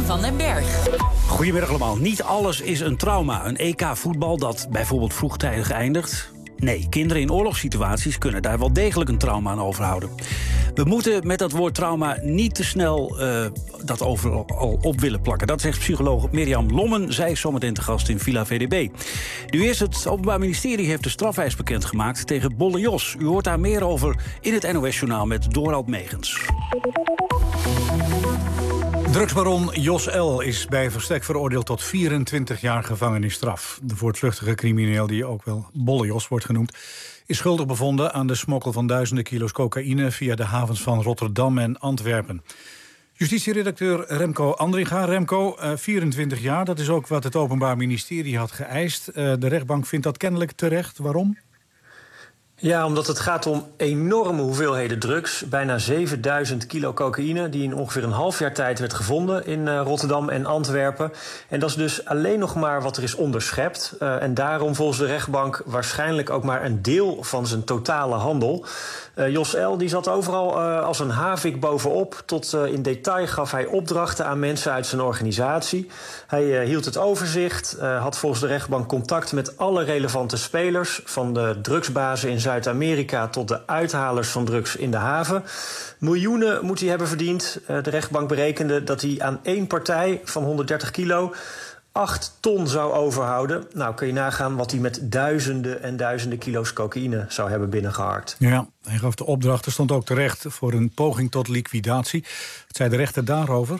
van den Berg. Goedemiddag allemaal. Niet alles is een trauma. Een EK-voetbal dat bijvoorbeeld vroegtijdig eindigt. Nee, kinderen in oorlogssituaties kunnen daar wel degelijk een trauma aan overhouden. We moeten met dat woord trauma niet te snel dat overal op willen plakken. Dat zegt psycholoog Mirjam Lommen. Zij is zometeen te gast in Villa VDB. Nu eerst, het Openbaar Ministerie heeft de strafeis bekendgemaakt tegen Bolle Jos. U hoort daar meer over in het NOS-journaal met Dorald Megens. Drugsbaron Jos L. is bij verstek veroordeeld tot 24 jaar gevangenisstraf. De voortvluchtige crimineel, die ook wel Bolle Jos wordt genoemd, is schuldig bevonden aan de smokkel van duizenden kilo's cocaïne via de havens van Rotterdam en Antwerpen. Justitieredacteur Remco Andringa. Remco, 24 jaar, dat is ook wat het Openbaar Ministerie had geëist. De rechtbank vindt dat kennelijk terecht. Waarom? Ja, omdat het gaat om enorme hoeveelheden drugs. Bijna 7000 kilo cocaïne die in ongeveer een half jaar tijd werd gevonden in Rotterdam en Antwerpen. En dat is dus alleen nog maar wat er is onderschept. En daarom volgens de rechtbank waarschijnlijk ook maar een deel van zijn totale handel. Jos L. die zat overal als een havik bovenop. Tot in detail gaf hij opdrachten aan mensen uit zijn organisatie. Hij hield het overzicht, had volgens de rechtbank contact met alle relevante spelers, van de drugsbazen in Zuid-Amerika tot de uithalers van drugs in de haven. Miljoenen moet hij hebben verdiend. De rechtbank berekende dat hij aan één partij van 130 kilo 8 ton zou overhouden. Nou, kun je nagaan wat hij met duizenden en duizenden kilo's cocaïne zou hebben binnengeharkt. Ja, hij gaf de opdrachten, stond ook terecht voor een poging tot liquidatie. Wat zei de rechter daarover?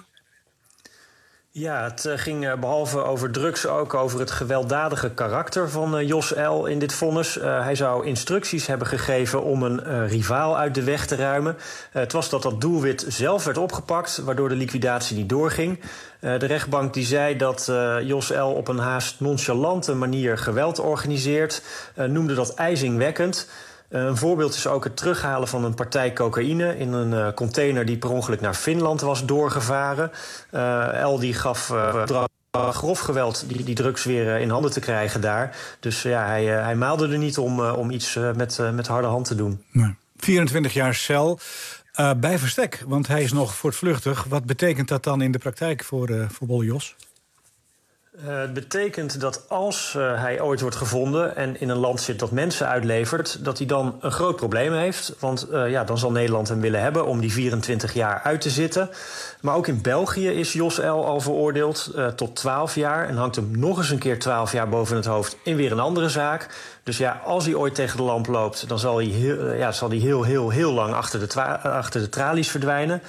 Ja, het ging behalve over drugs ook over het gewelddadige karakter van Jos L. in dit vonnis. Hij zou instructies hebben gegeven om een rivaal uit de weg te ruimen. Het was dat doelwit zelf werd opgepakt, waardoor de liquidatie niet doorging. De rechtbank die zei dat Jos L. op een haast nonchalante manier geweld organiseert, noemde dat ijzingwekkend. Een voorbeeld is ook het terughalen van een partij cocaïne in een container die per ongeluk naar Finland was doorgevaren. L die gaf grof geweld die drugs weer in handen te krijgen daar. Dus ja, hij maalde er niet om iets met harde hand te doen. Nee. 24 jaar cel bij verstek, want hij is nog voortvluchtig. Wat betekent dat dan in de praktijk voor Bolle Jos? Het betekent dat als hij ooit wordt gevonden en in een land zit dat mensen uitlevert, dat hij dan een groot probleem heeft. Want dan zal Nederland hem willen hebben om die 24 jaar uit te zitten. Maar ook in België is Jos L. al veroordeeld tot 12 jaar... en hangt hem nog eens een keer 12 jaar boven het hoofd in weer een andere zaak. Dus ja, als hij ooit tegen de lamp loopt, dan zal hij heel lang achter de tralies verdwijnen.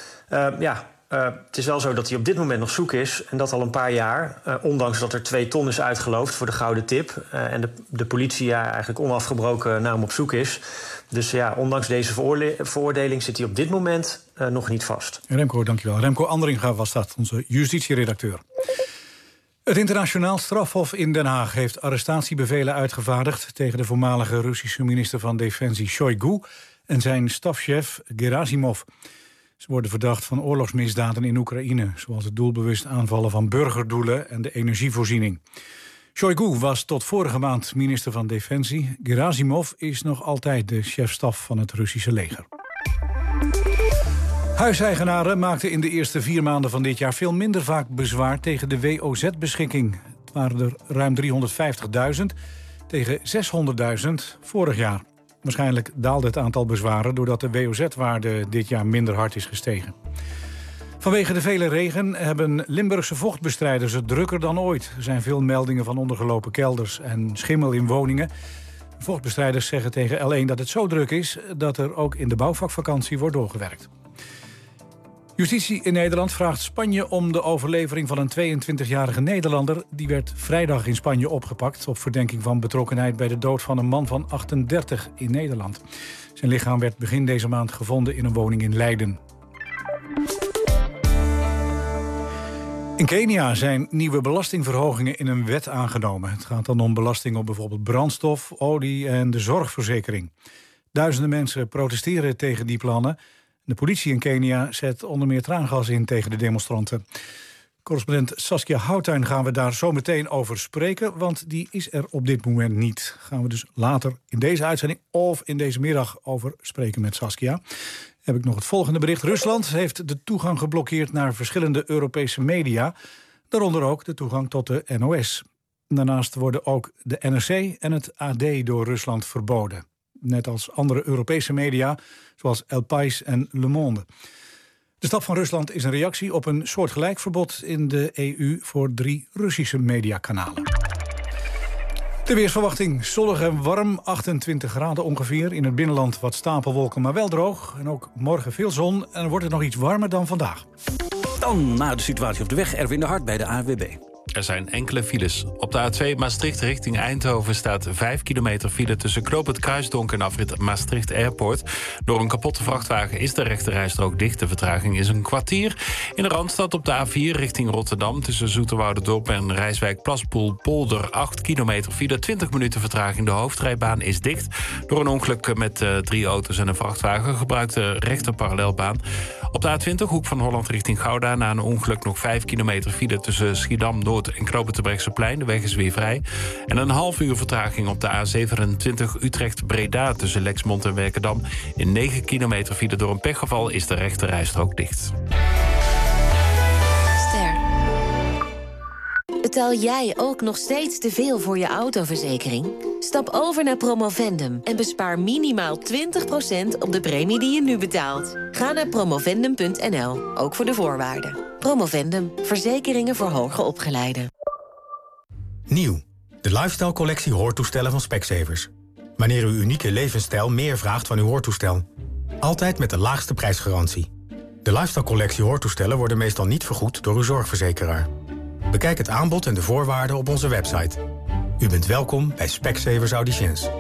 Het is wel zo dat hij op dit moment nog zoek is. En dat al een paar jaar. Ondanks dat er 2 ton is uitgeloofd voor de gouden tip. En de politie eigenlijk onafgebroken naar hem op zoek is. Dus ja, ondanks deze veroordeling zit hij op dit moment nog niet vast. Remco, dankjewel. Remco Andringa was dat, onze justitieredacteur. Het internationaal strafhof in Den Haag heeft arrestatiebevelen uitgevaardigd tegen de voormalige Russische minister van Defensie Shoigu en zijn stafchef Gerasimov. Ze worden verdacht van oorlogsmisdaden in Oekraïne, zoals het doelbewust aanvallen van burgerdoelen en de energievoorziening. Shoigu was tot vorige maand minister van Defensie. Gerasimov is nog altijd de chef-staf van het Russische leger. Huiseigenaren maakten in de eerste 4 maanden van dit jaar veel minder vaak bezwaar tegen de WOZ-beschikking. Het waren er ruim 350.000 tegen 600.000 vorig jaar. Waarschijnlijk daalde het aantal bezwaren doordat de WOZ-waarde dit jaar minder hard is gestegen. Vanwege de vele regen hebben Limburgse vochtbestrijders het drukker dan ooit. Er zijn veel meldingen van ondergelopen kelders en schimmel in woningen. Vochtbestrijders zeggen tegen L1 dat het zo druk is dat er ook in de bouwvakvakantie wordt doorgewerkt. Justitie in Nederland vraagt Spanje om de overlevering van een 22-jarige Nederlander. Die werd vrijdag in Spanje opgepakt op verdenking van betrokkenheid bij de dood van een man van 38 in Nederland. Zijn lichaam werd begin deze maand gevonden in een woning in Leiden. In Kenia zijn nieuwe belastingverhogingen in een wet aangenomen. Het gaat dan om belasting op bijvoorbeeld brandstof, olie en de zorgverzekering. Duizenden mensen protesteren tegen die plannen. De politie in Kenia zet onder meer traangas in tegen de demonstranten. Correspondent Saskia Houttuin gaan we daar zo meteen over spreken, want die is er op dit moment niet. Gaan we dus later in deze uitzending of in deze middag over spreken met Saskia. Heb ik nog het volgende bericht. Rusland heeft de toegang geblokkeerd naar verschillende Europese media. Daaronder ook de toegang tot de NOS. Daarnaast worden ook de NRC en het AD door Rusland verboden. Net als andere Europese media, zoals El País en Le Monde. De stap van Rusland is een reactie op een soortgelijk verbod in de EU voor 3 Russische mediakanalen. De weersverwachting: zonnig en warm, 28 graden ongeveer. In het binnenland wat stapelwolken, maar wel droog. En ook morgen veel zon en dan wordt het nog iets warmer dan vandaag. Dan naar de situatie op de weg. Erwin de Hart bij de ANWB. Er zijn enkele files. Op de A2 Maastricht richting Eindhoven staat 5 kilometer file tussen Knoop het Kruisdonk en afrit Maastricht Airport. Door een kapotte vrachtwagen is de rechterrijstrook dicht. De vertraging is een kwartier. In de Randstad op de A4 richting Rotterdam tussen Zoeterwouderdorp en Rijswijk-Plaspoel-Polder 8 kilometer file. 20 minuten vertraging. De hoofdrijbaan is dicht. Door een ongeluk met 3 auto's en een vrachtwagen gebruikt de rechterparallelbaan. Op de A20 Hoek van Holland richting Gouda na een ongeluk nog 5 kilometer file tussen Schiedam-Noord en Knoop het Brechtseplein. De weg is weer vrij. En een half uur vertraging op de A27 Utrecht-Breda tussen Lexmond en Werkendam. In 9 kilometer file door een pechgeval is de rechterrijstrook dicht. Ster. Betaal jij ook nog steeds te veel voor je autoverzekering? Stap over naar Promovendum en bespaar minimaal 20% op de premie die je nu betaalt. Ga naar promovendum.nl, ook voor de voorwaarden. Promovendum, verzekeringen voor hoger opgeleiden. Nieuw, de lifestyle-collectie hoortoestellen van Specsavers. Wanneer uw unieke levensstijl meer vraagt van uw hoortoestel. Altijd met de laagste prijsgarantie. De lifestyle-collectie hoortoestellen worden meestal niet vergoed door uw zorgverzekeraar. Bekijk het aanbod en de voorwaarden op onze website. U bent welkom bij Specsavers Auditions.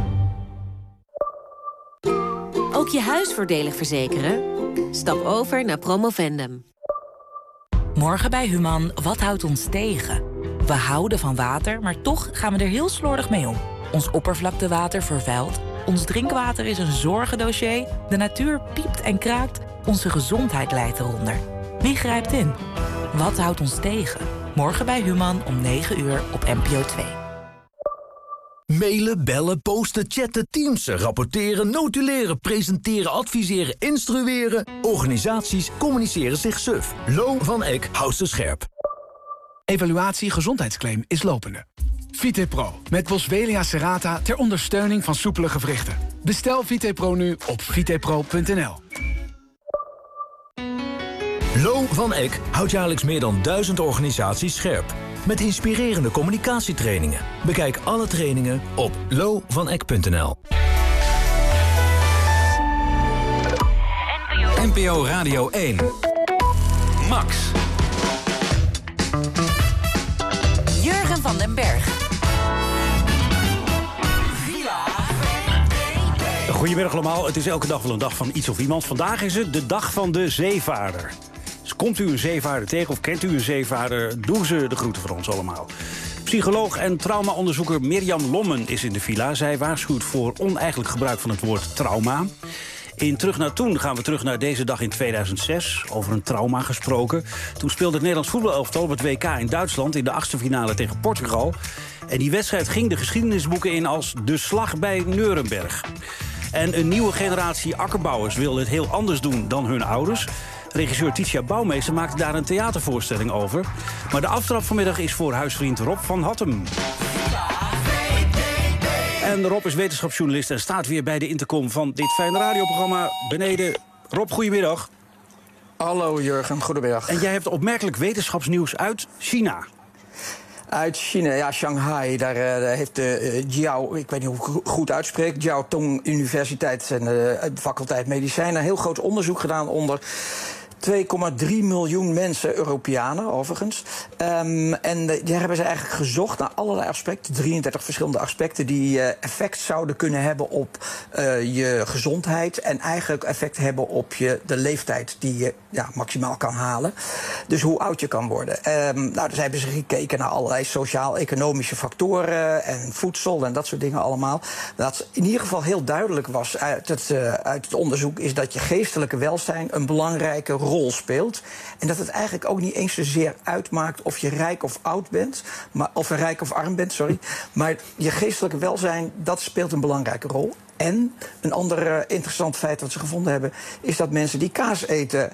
Ook je huis voordelig verzekeren? Stap over naar Promovendum. Morgen bij Human, wat houdt ons tegen? We houden van water, maar toch gaan we er heel slordig mee om. Ons oppervlaktewater vervuilt, ons drinkwater is een zorgendossier... de natuur piept en kraakt, onze gezondheid lijdt eronder. Wie grijpt in? Wat houdt ons tegen? Morgen bij Human om 9 uur op NPO 2. Mailen, bellen, posten, chatten, teamsen, rapporteren, notuleren, presenteren, adviseren, instrueren. Organisaties communiceren zich suf. Lo van Eck houdt ze scherp. Evaluatie gezondheidsclaim is lopende. VitePro met Boswellia serrata ter ondersteuning van soepele gewrichten. Bestel VitePro nu op vitepro.nl. Lo van Eck houdt jaarlijks meer dan 1000 organisaties scherp. Met inspirerende communicatietrainingen. Bekijk alle trainingen op lovaneck.nl. NPO Radio 1. Max. Jurgen van den Berg. Goedemiddag allemaal, het is elke dag wel een dag van iets of iemand. Vandaag is het de dag van de zeevaarder. Dus komt u een zeevaarder tegen of kent u een zeevaarder, doen ze de groeten voor ons allemaal. Psycholoog en traumaonderzoeker Mirjam Lommen is in de villa. Zij waarschuwt voor oneigenlijk gebruik van het woord trauma. In Terug naar Toen gaan we terug naar deze dag in 2006. Over een trauma gesproken. Toen speelde het Nederlands voetbalelftal op het WK in Duitsland in de 8e finale tegen Portugal. En die wedstrijd ging de geschiedenisboeken in als de slag bij Nuremberg. En een nieuwe generatie akkerbouwers wil het heel anders doen dan hun ouders. Regisseur Titia Bouwmeester maakte daar een theatervoorstelling over. Maar de aftrap vanmiddag is voor huisvriend Rob van Hattem. En Rob is wetenschapsjournalist en staat weer bij de intercom van dit fijne radioprogramma beneden. Rob, goedemiddag. Hallo Jurgen, goedemiddag. En jij hebt opmerkelijk wetenschapsnieuws uit China. Uit China, ja, Shanghai. Daar heeft de Jiao, ik weet niet hoe ik goed uitspreek, Jiao Tong Universiteit en de faculteit Medicijnen een heel groot onderzoek gedaan onder 2,3 miljoen mensen, Europeanen overigens. En daar hebben ze eigenlijk gezocht naar allerlei aspecten, 33 verschillende aspecten die effect zouden kunnen hebben op je gezondheid en eigenlijk effect hebben op de leeftijd die je maximaal kan halen. Dus hoe oud je kan worden. Dus hebben ze gekeken naar allerlei sociaal-economische factoren en voedsel en dat soort dingen allemaal. Wat in ieder geval heel duidelijk was uit het onderzoek is dat je geestelijke welzijn een belangrijke rol speelt. En dat het eigenlijk ook niet eens zozeer uitmaakt of je rijk of oud bent, of rijk of arm bent, sorry. Maar je geestelijke welzijn, dat speelt een belangrijke rol. En een ander interessant feit wat ze gevonden hebben, is dat mensen die kaas eten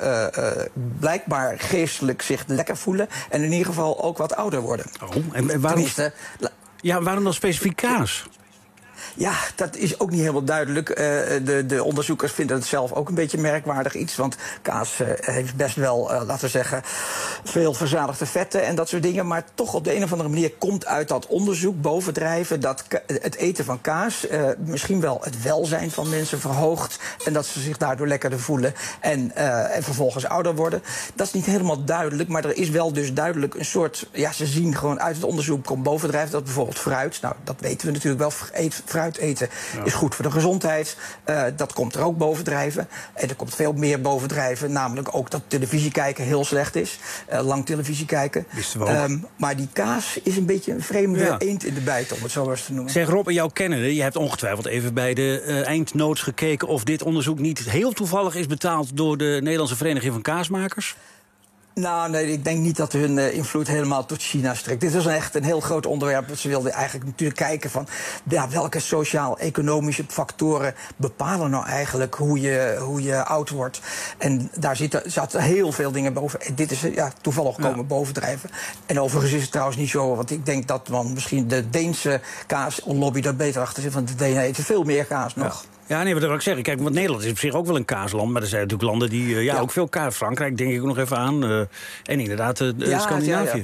blijkbaar geestelijk zich lekker voelen en in ieder geval ook wat ouder worden. Oh, en waarom? Waarom dan specifiek kaas? Ja, dat is ook niet helemaal duidelijk. De onderzoekers vinden het zelf ook een beetje merkwaardig iets. Want kaas heeft best wel, laten we zeggen, veel verzadigde vetten en dat soort dingen. Maar toch op de een of andere manier komt uit dat onderzoek bovendrijven dat het eten van kaas misschien wel het welzijn van mensen verhoogt. En dat ze zich daardoor lekkerder voelen en vervolgens ouder worden. Dat is niet helemaal duidelijk, maar er is wel dus duidelijk een soort... Ja, ze zien gewoon uit het onderzoek komt bovendrijven dat bijvoorbeeld fruit... Nou, dat weten we natuurlijk wel, fruit eten is goed voor de gezondheid. Dat komt er ook bovendrijven. En er komt veel meer bovendrijven. Namelijk ook dat televisie kijken heel slecht is. Lang televisie kijken. Maar die kaas is een beetje een vreemde eend in de bijt, om het zo eens te noemen. Zeg Rob, jouw kennende, je hebt ongetwijfeld even bij de eindnotes gekeken of dit onderzoek niet heel toevallig is betaald door de Nederlandse Vereniging van Kaasmakers? Nou, nee, ik denk niet dat hun invloed helemaal tot China strekt. Dit is echt een heel groot onderwerp. Ze wilden eigenlijk natuurlijk kijken van welke sociaal-economische factoren bepalen nou eigenlijk hoe je oud wordt. En daar zaten heel veel dingen boven. En dit is toevallig komen bovendrijven. En overigens is het trouwens niet zo, want ik denk dat misschien de Deense kaaslobby daar beter achter zit. Want de Denen eten veel meer kaas nog. Ja, nee, wat wil ik zeggen? Kijk, want Nederland is op zich ook wel een kaasland. Maar er zijn natuurlijk landen die ook veel kaas. Frankrijk denk ik nog even aan. En inderdaad, Scandinavië.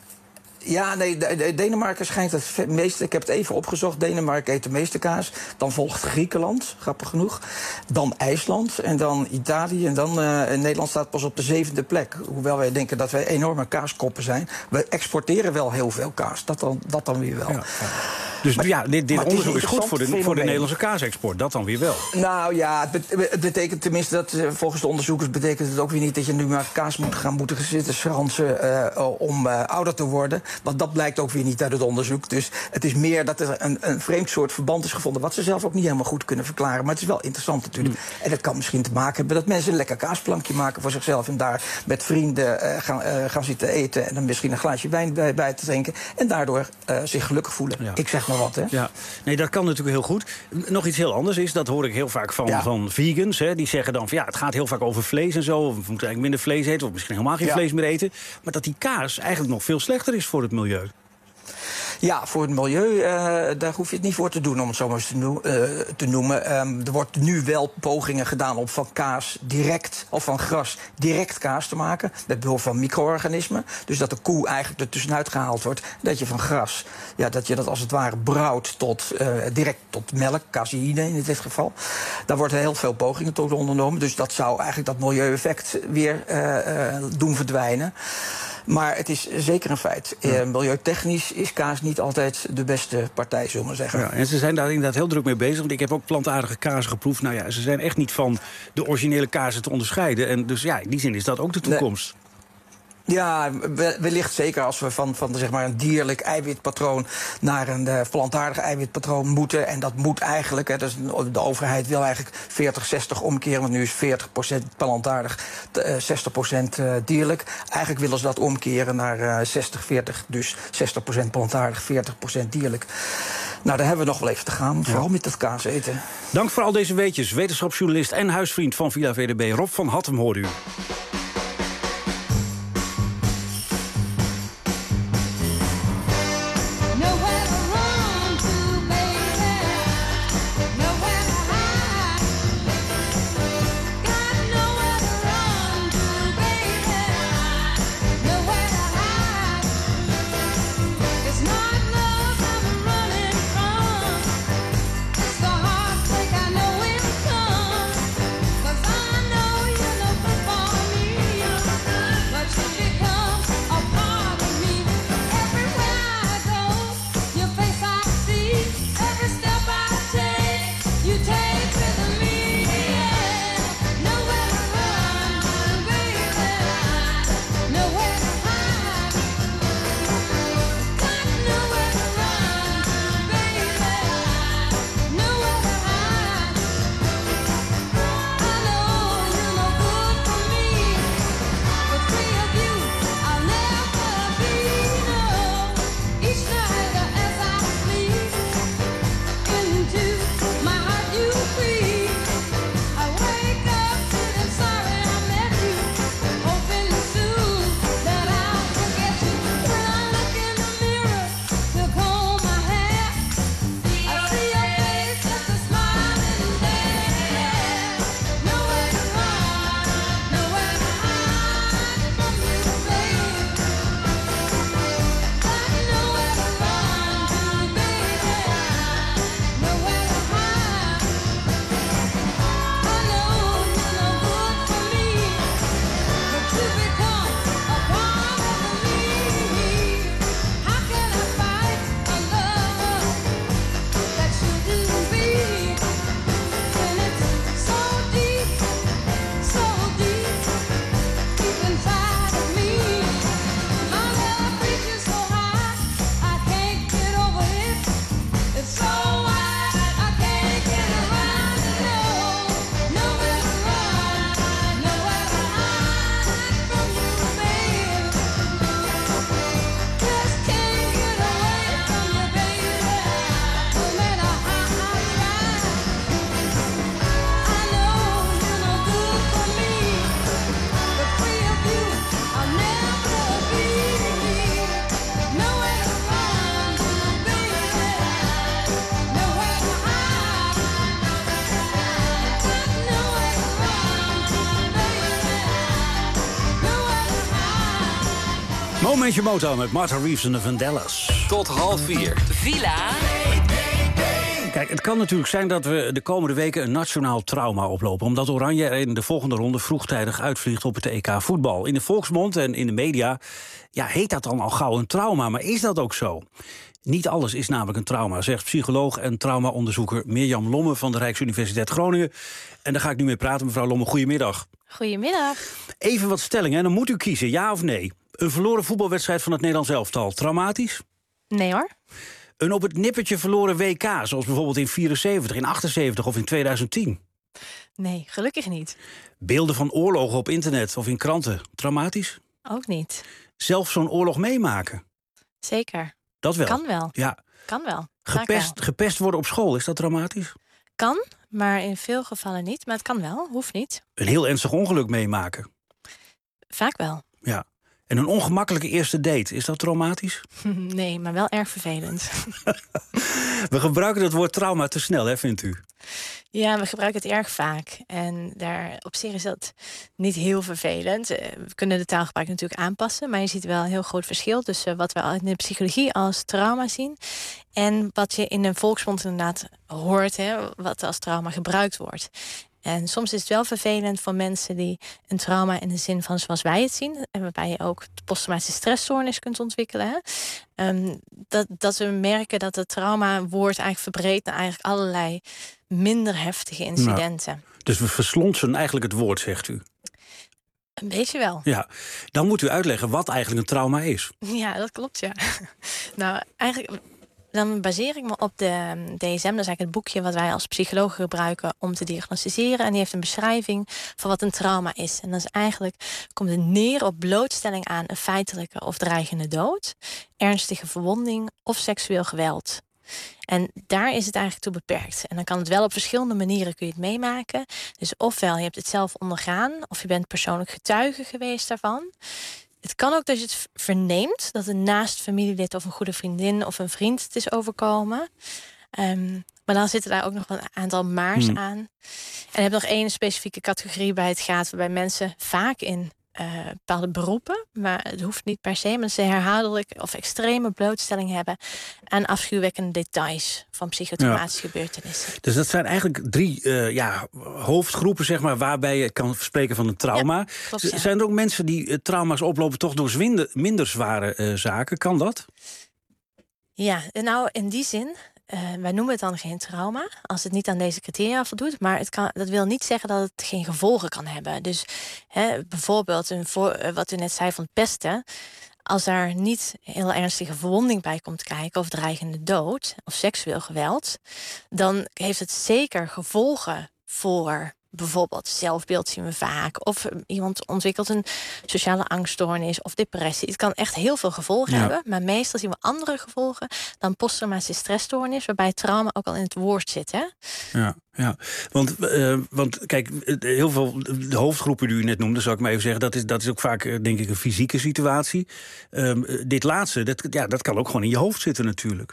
Ja, nee, Denemarken schijnt het meeste... Ik heb het even opgezocht. Denemarken eet de meeste kaas. Dan volgt Griekenland, grappig genoeg. Dan IJsland en dan Italië. En dan Nederland staat pas op de 7e plek. Hoewel wij denken dat wij enorme kaaskoppen zijn. We exporteren wel heel veel kaas. Dat dan weer wel. Dus dit onderzoek is goed voor de Nederlandse kaasexport. Dat dan weer wel. Nou ja, het betekent tenminste dat volgens de onderzoekers betekent het ook weer niet dat je nu maar kaas moeten zitten schransen om ouder te worden. Want dat blijkt ook weer niet uit het onderzoek. Dus het is meer dat er een vreemd soort verband is gevonden, wat ze zelf ook niet helemaal goed kunnen verklaren. Maar het is wel interessant natuurlijk. En dat kan misschien te maken hebben dat mensen een lekker kaasplankje maken voor zichzelf en daar met vrienden gaan zitten eten en dan misschien een glaasje wijn bij te drinken en daardoor zich gelukkig voelen. Ja. Ik zeg maar wat, hè? Ja, nee, dat kan natuurlijk heel goed. Nog iets heel anders is, dat hoor ik heel vaak van vegans. Hè, die zeggen dan van het gaat heel vaak over vlees en zo. Of we moeten eigenlijk minder vlees eten, of misschien helemaal geen vlees meer eten. Maar dat die kaas eigenlijk nog veel slechter is voor het milieu. Ja, voor het milieu, daar hoef je het niet voor te doen, om het zo maar eens te noemen. Er wordt nu wel pogingen gedaan om van kaas direct, of van gras direct kaas te maken. Met behulp van micro-organismen. Dus dat de koe eigenlijk er tussenuit gehaald wordt. Dat je van gras, dat je dat als het ware brouwt direct tot melk, caseïne in dit geval. Daar wordt heel veel pogingen tot ondernomen. Dus dat zou eigenlijk dat milieueffect weer doen verdwijnen. Maar het is zeker een feit. Milieutechnisch is kaas niet altijd de beste partij, zullen we maar zeggen. Ja, en ze zijn daar inderdaad heel druk mee bezig. Want ik heb ook plantaardige kazen geproefd. Nou ja, ze zijn echt niet van de originele kazen te onderscheiden. En dus in die zin is dat ook de toekomst. Ja, wellicht zeker als we van zeg maar een dierlijk eiwitpatroon naar een plantaardig eiwitpatroon moeten. En dat moet eigenlijk, dus de overheid wil eigenlijk 40-60 omkeren, want nu is 40% plantaardig, 60% dierlijk. Eigenlijk willen ze dat omkeren naar 60-40, dus 60% plantaardig, 40% dierlijk. Nou, daar hebben we nog wel even te gaan, vooral met dat kaas eten. Dank voor al deze weetjes. Wetenschapsjournalist en huisvriend van Villa VDB, Rob van Hattem, hoorde u. I know you know football. Momentje Motown met Martha Reeves en de Vandellas. Tot 3:30. Villa. Kijk, het kan natuurlijk zijn dat we de komende weken een nationaal trauma oplopen, omdat Oranje er in de volgende ronde vroegtijdig uitvliegt op het EK voetbal. In de volksmond en in de media heet dat dan al gauw een trauma, maar is dat ook zo? Niet alles is namelijk een trauma, zegt psycholoog en traumaonderzoeker Mirjam Lomme van de Rijksuniversiteit Groningen. En daar ga ik nu mee praten. Mevrouw Lomme, goedemiddag. Goedemiddag. Even wat stellingen, dan moet u kiezen, ja of nee. Een verloren voetbalwedstrijd van het Nederlands elftal, traumatisch? Nee hoor. Een op het nippertje verloren WK, zoals bijvoorbeeld in 74, in 78 of in 2010? Nee, gelukkig niet. Beelden van oorlogen op internet of in kranten, traumatisch? Ook niet. Zelf zo'n oorlog meemaken? Zeker. Dat wel? Kan wel. Ja. Kan wel. Gepest worden op school, is dat traumatisch? Kan, maar in veel gevallen niet. Maar het kan wel, hoeft niet. Een heel ernstig ongeluk meemaken? Vaak wel. Ja. En een ongemakkelijke eerste date, is dat traumatisch? Nee, maar wel erg vervelend. We gebruiken het woord trauma te snel, hè, vindt u? Ja, we gebruiken het erg vaak. En daar op zich is dat niet heel vervelend. We kunnen de taalgebruik natuurlijk aanpassen. Maar je ziet wel een heel groot verschil tussen wat we in de psychologie als trauma zien en wat je in een volksmond inderdaad hoort, wat als trauma gebruikt wordt. En soms is het wel vervelend voor mensen die een trauma in de zin van zoals wij het zien, en waarbij je ook de posttraumatische stressstoornis kunt ontwikkelen. Dat we merken dat het trauma-woord eigenlijk verbreedt naar eigenlijk allerlei minder heftige incidenten. Nou, dus we verslonsen eigenlijk het woord, zegt u? Een beetje wel. Ja, dan moet u uitleggen wat eigenlijk een trauma is. Ja, dat klopt, ja. Nou, eigenlijk dan baseer ik me op de DSM. Dat is eigenlijk het boekje wat wij als psychologen gebruiken om te diagnosticeren. En die heeft een beschrijving van wat een trauma is. En dat is eigenlijk, komt het neer op blootstelling aan een feitelijke of dreigende dood, ernstige verwonding of seksueel geweld. En daar is het eigenlijk toe beperkt. En dan kan het wel op verschillende manieren kun je het meemaken. Dus ofwel je hebt het zelf ondergaan, of je bent persoonlijk getuige geweest daarvan. Het kan ook dat je het verneemt, dat een naast familielid of een goede vriendin of een vriend het is overkomen. Maar dan zitten daar ook nog een aantal maars aan. En je hebt nog één specifieke categorie bij het gaat, waarbij mensen vaak in bepaalde beroepen, maar het hoeft niet per se, maar ze herhaaldelijk of extreme blootstelling hebben aan afschuwwekkende details van psychotraumatische gebeurtenissen. Dus dat zijn eigenlijk 3 hoofdgroepen, zeg maar, waarbij je kan spreken van een trauma. Ja, klopt, ja. Zijn er ook mensen die trauma's oplopen toch door minder zware zaken? Kan dat? Ja, nou in die zin, wij noemen het dan geen trauma als het niet aan deze criteria voldoet. Maar dat wil niet zeggen dat het geen gevolgen kan hebben. Dus bijvoorbeeld wat u net zei van pesten. Als daar niet heel ernstige verwonding bij komt kijken of dreigende dood of seksueel geweld, dan heeft het zeker gevolgen voor bijvoorbeeld zelfbeeld zien we vaak. Of iemand ontwikkelt een sociale angststoornis of depressie. Het kan echt heel veel gevolgen hebben. Maar meestal zien we andere gevolgen dan posttraumatische stressstoornis, waarbij trauma ook al in het woord zit. Hè? Ja. Want kijk, heel veel de hoofdgroepen die u net noemde, zou ik maar even zeggen, dat is ook vaak, denk ik, een fysieke situatie. Dit laatste, dat kan ook gewoon in je hoofd zitten natuurlijk.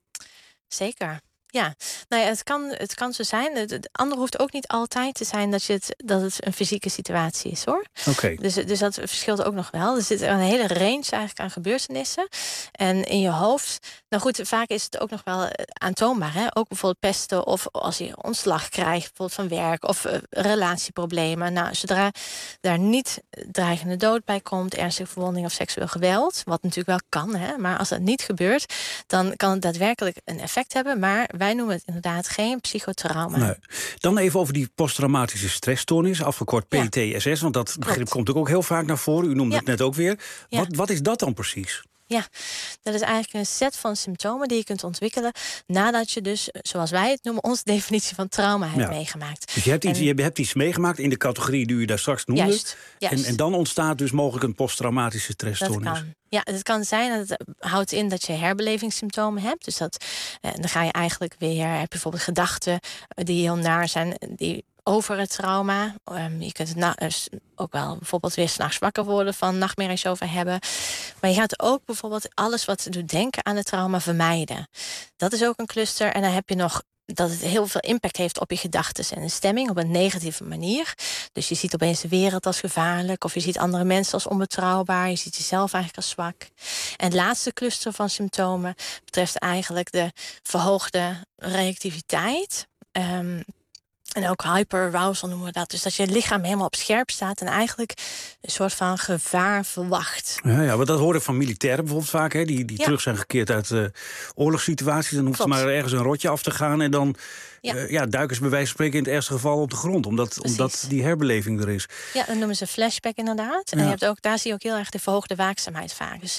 Zeker. Ja, nou ja, het kan zo zijn. Het andere hoeft ook niet altijd te zijn dat het een fysieke situatie is, hoor. Okay. Dus dat verschilt ook nog wel. Er zit een hele range eigenlijk aan gebeurtenissen. En in je hoofd, nou goed, vaak is het ook nog wel aantoonbaar. Hè? Ook bijvoorbeeld pesten of als je ontslag krijgt, bijvoorbeeld van werk of relatieproblemen. Nou, zodra daar niet dreigende dood bij komt, ernstige verwonding of seksueel geweld, wat natuurlijk wel kan, hè? Maar als dat niet gebeurt, dan kan het daadwerkelijk een effect hebben. Maar wij noemen het inderdaad geen psychotrauma. Nee. Dan even over die posttraumatische stressstoornis, afgekort PTSS. Want dat begrip komt ook heel vaak naar voren. U noemde het net ook weer. Ja. Wat is dat dan precies? Ja, dat is eigenlijk een set van symptomen die je kunt ontwikkelen nadat je dus, zoals wij het noemen, onze definitie van trauma hebt meegemaakt. Dus je hebt iets meegemaakt in de categorie die u daar straks noemde. Juist. En dan ontstaat dus mogelijk een posttraumatische stressstoornis. Dat kan. Ja, het kan zijn dat het houdt in dat je herbelevingssymptomen hebt. Dus dan ga je eigenlijk weer, heb je bijvoorbeeld gedachten die heel naar zijn, die over het trauma. Je kunt het ook wel bijvoorbeeld weer 's nachts wakker worden van nachtmerries over hebben. Maar je gaat ook bijvoorbeeld alles wat doet denken aan het trauma vermijden. Dat is ook een cluster. En dan heb je nog dat het heel veel impact heeft op je gedachten en stemming op een negatieve manier. Dus je ziet opeens de wereld als gevaarlijk, of je ziet andere mensen als onbetrouwbaar, je ziet jezelf eigenlijk als zwak. En het laatste cluster van symptomen betreft eigenlijk de verhoogde reactiviteit. En ook hyperarousal noemen we dat. Dus dat je lichaam helemaal op scherp staat en eigenlijk een soort van gevaar verwacht. Ja, maar dat hoor ik van militairen bijvoorbeeld vaak, hè, die terug zijn gekeerd uit oorlogssituaties. Dan hoeft er maar ergens een rotje af te gaan en dan duiken ze bij wijze van spreken in het ergste geval op de grond. Omdat die herbeleving er is. Ja, dat noemen ze flashback inderdaad. En je hebt ook, daar zie je ook heel erg de verhoogde waakzaamheid vaak. Dus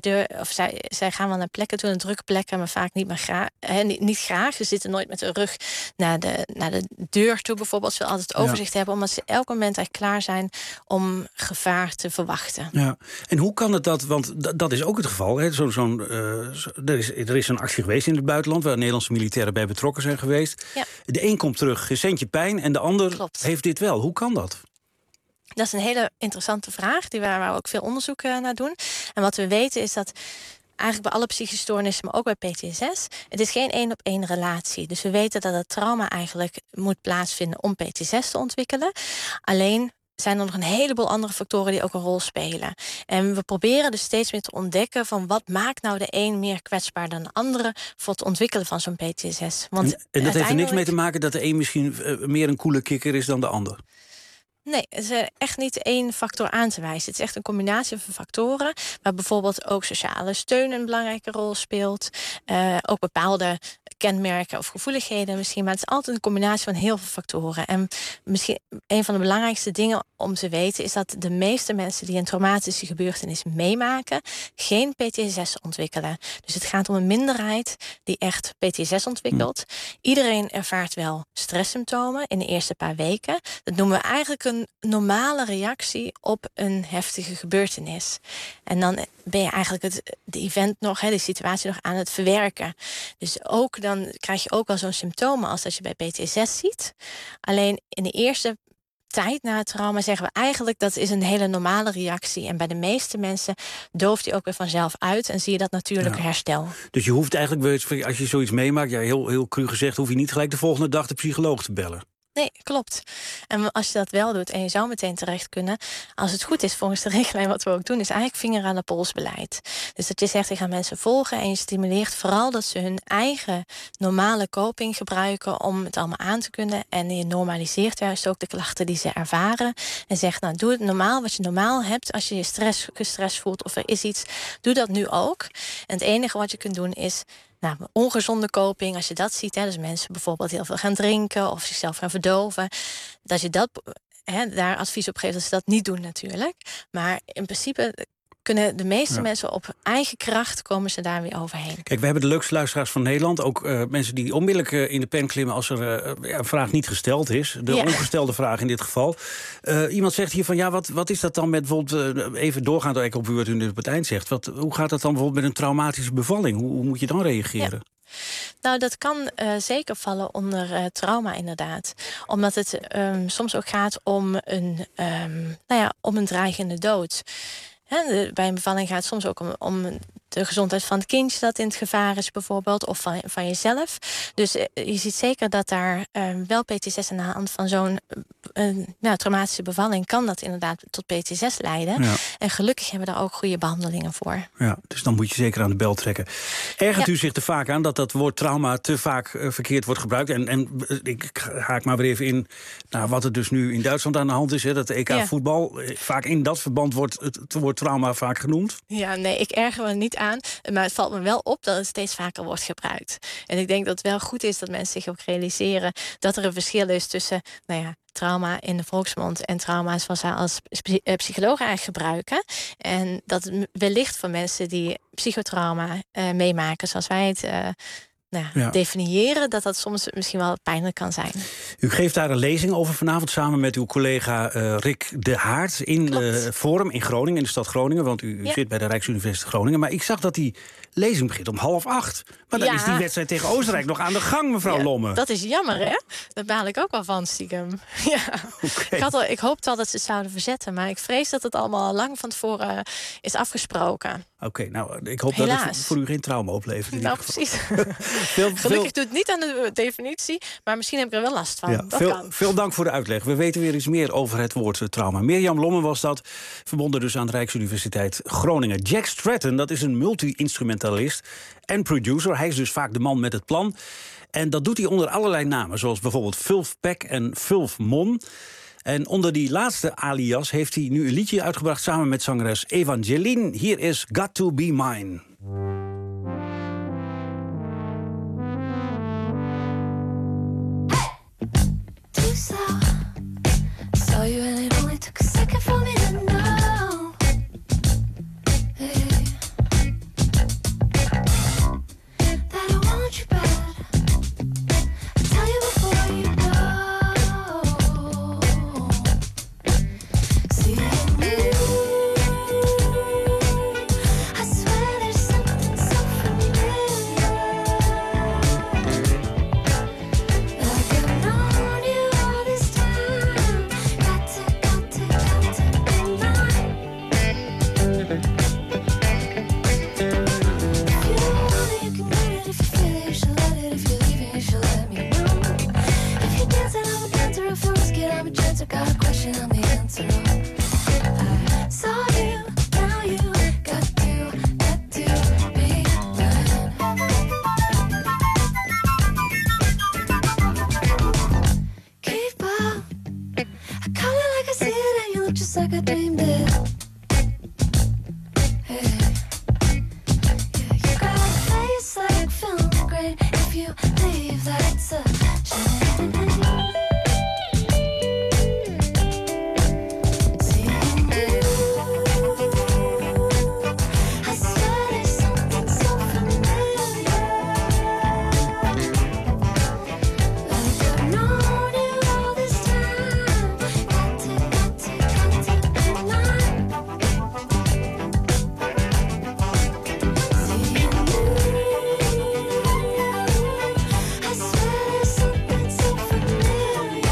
zij gaan wel naar plekken toe, naar drukke plekken, maar vaak niet graag. Ze zitten nooit met de rug naar de deur toe bijvoorbeeld. Ze willen altijd overzicht hebben, omdat ze elk moment echt klaar zijn om gevaar te verwachten. Ja. En hoe kan het dat, want dat is ook het geval. Hè? Er is een actie geweest in het buitenland waar Nederlandse militairen bij betrokken zijn geweest. Ja. De een komt terug, geen centje pijn, en de ander heeft dit wel. Hoe kan dat? Dat is een hele interessante vraag, waar we ook veel onderzoek naar doen. En wat we weten is dat eigenlijk bij alle psychische stoornissen, maar ook bij PTSS, het is geen 1-op-1 relatie. Dus we weten dat het trauma eigenlijk moet plaatsvinden om PTSS te ontwikkelen. Alleen zijn er nog een heleboel andere factoren die ook een rol spelen. En we proberen dus steeds meer te ontdekken van wat maakt nou de een meer kwetsbaar dan de andere voor het ontwikkelen van zo'n PTSS. Want en dat heeft er niks mee te maken dat de een misschien meer een koele kikker is dan de ander? Nee, het is echt niet één factor aan te wijzen. Het is echt een combinatie van factoren, waar bijvoorbeeld ook sociale steun een belangrijke rol speelt. Ook bepaalde kenmerken of gevoeligheden misschien. Maar het is altijd een combinatie van heel veel factoren. En misschien een van de belangrijkste dingen om te weten is dat de meeste mensen die een traumatische gebeurtenis meemaken geen PTSS ontwikkelen. Dus het gaat om een minderheid die echt PTSS ontwikkelt. Iedereen ervaart wel stresssymptomen in de eerste paar weken. Dat noemen we eigenlijk een normale reactie op een heftige gebeurtenis. En dan ben je eigenlijk de event nog, de situatie nog aan het verwerken. Dus ook dan krijg je ook wel zo'n symptomen als dat je bij PTSS ziet. Alleen in de eerste tijd na het trauma zeggen we eigenlijk dat is een hele normale reactie. En bij de meeste mensen dooft die ook weer vanzelf uit en zie je dat natuurlijke herstel. Dus je hoeft eigenlijk, als je zoiets meemaakt, heel cru gezegd, hoef je niet gelijk de volgende dag de psycholoog te bellen. Nee, klopt. En als je dat wel doet en je zou meteen terecht kunnen, als het goed is volgens de richtlijn wat we ook doen, is eigenlijk vinger aan de pols beleid. Dus dat je zegt, je gaat mensen volgen en je stimuleert vooral dat ze hun eigen normale coping gebruiken om het allemaal aan te kunnen. En je normaliseert juist ook de klachten die ze ervaren. En zegt, nou, doe het normaal wat je normaal hebt als je je gestrest voelt of er is iets. Doe dat nu ook. En het enige wat je kunt doen is ongezonde coping, als je dat ziet, dus mensen bijvoorbeeld heel veel gaan drinken of zichzelf gaan verdoven, dat je dat daar advies op geeft dat ze dat niet doen natuurlijk. Maar in principe kunnen de meeste mensen op eigen kracht komen ze daar weer overheen. Kijk, we hebben de leukste luisteraars van Nederland. Ook mensen die onmiddellijk in de pen klimmen als er een vraag niet gesteld is. De ongestelde vraag in dit geval. Iemand zegt hier van, wat is dat dan met bijvoorbeeld, even doorgaand op wat u nu op het eind zegt. Hoe gaat dat dan bijvoorbeeld met een traumatische bevalling? Hoe moet je dan reageren? Ja. Nou, dat kan zeker vallen onder trauma inderdaad. Omdat het soms ook gaat om een dreigende dood. Bij een bevalling gaat het soms ook om de gezondheid van het kindje dat in het gevaar is bijvoorbeeld, of van jezelf. Dus je ziet zeker dat daar wel PTSS aan de hand van zo'n traumatische bevalling kan dat inderdaad tot PTSS leiden. Ja. En gelukkig hebben we daar ook goede behandelingen voor. Ja, dus dan moet je zeker aan de bel trekken. Ergert u zich er vaak aan dat woord trauma te vaak verkeerd wordt gebruikt? En ik haak maar weer even in naar wat er dus nu in Duitsland aan de hand is. Dat de EK voetbal, vaak in dat verband wordt het woord trauma vaak genoemd. Ja, nee, ik erger me niet aan. Maar het valt me wel op dat het steeds vaker wordt gebruikt. En ik denk dat het wel goed is dat mensen zich ook realiseren dat er een verschil is tussen trauma in de volksmond en trauma's van zij als psychologen eigenlijk gebruiken. En dat het wellicht voor mensen die psychotrauma meemaken, zoals wij het definiëren, dat soms misschien wel pijnlijk kan zijn. U geeft daar een lezing over vanavond samen met uw collega Rick de Haart in Forum in Groningen, in de stad Groningen, want u zit bij de Rijksuniversiteit Groningen. Maar ik zag dat die lezing begint om 7:30. Maar dan is die wedstrijd tegen Oostenrijk nog aan de gang, mevrouw Lomme. Dat is jammer, hè? Daar baal ik ook wel van, stiekem. Ik hoopte al dat ze het zouden verzetten, maar ik vrees dat het allemaal lang van tevoren is afgesproken. Oké, nou, ik hoop dat het voor u geen trauma oplevert. Nou, precies. Gelukkig doet het niet aan de definitie, maar misschien heb ik er wel last van. Ja, veel dank voor de uitleg. We weten weer iets meer over het woord trauma. Mirjam Lommen was dat, verbonden dus aan de Rijksuniversiteit Groningen. Jack Stratton, dat is een multi-instrumentalist en producer. Hij is dus vaak de man met het plan. En dat doet hij onder allerlei namen, zoals bijvoorbeeld Fulf Peck en Fulf Mon. En onder die laatste alias heeft hij nu een liedje uitgebracht samen met zangeres Evangeline. Hier is Got to Be Mine. Too slow. Saw you and it only took a second for me to know. Hey. That I want you bad. I tell you before you go. See you. I swear there's something so familiar. Like I've known you all this time. Got to be mine. If you don't want it, you can get it. If you feel it, you should let it. If you're leaving, you should let me know. If you're dancing, I'm a dancer. If you're scared, I'm a chancer. Got a question, I'm the answer. I saw you, now you got to be mine. Keep up. I call it like I see it, and you look just like I dreamed it. Hey. Yeah, you got a face like film grain. If you leave, that's a shame. See you. I swear there's something so familiar. Like I've known you all this time. Got to be mine. See you. I swear there's something so familiar.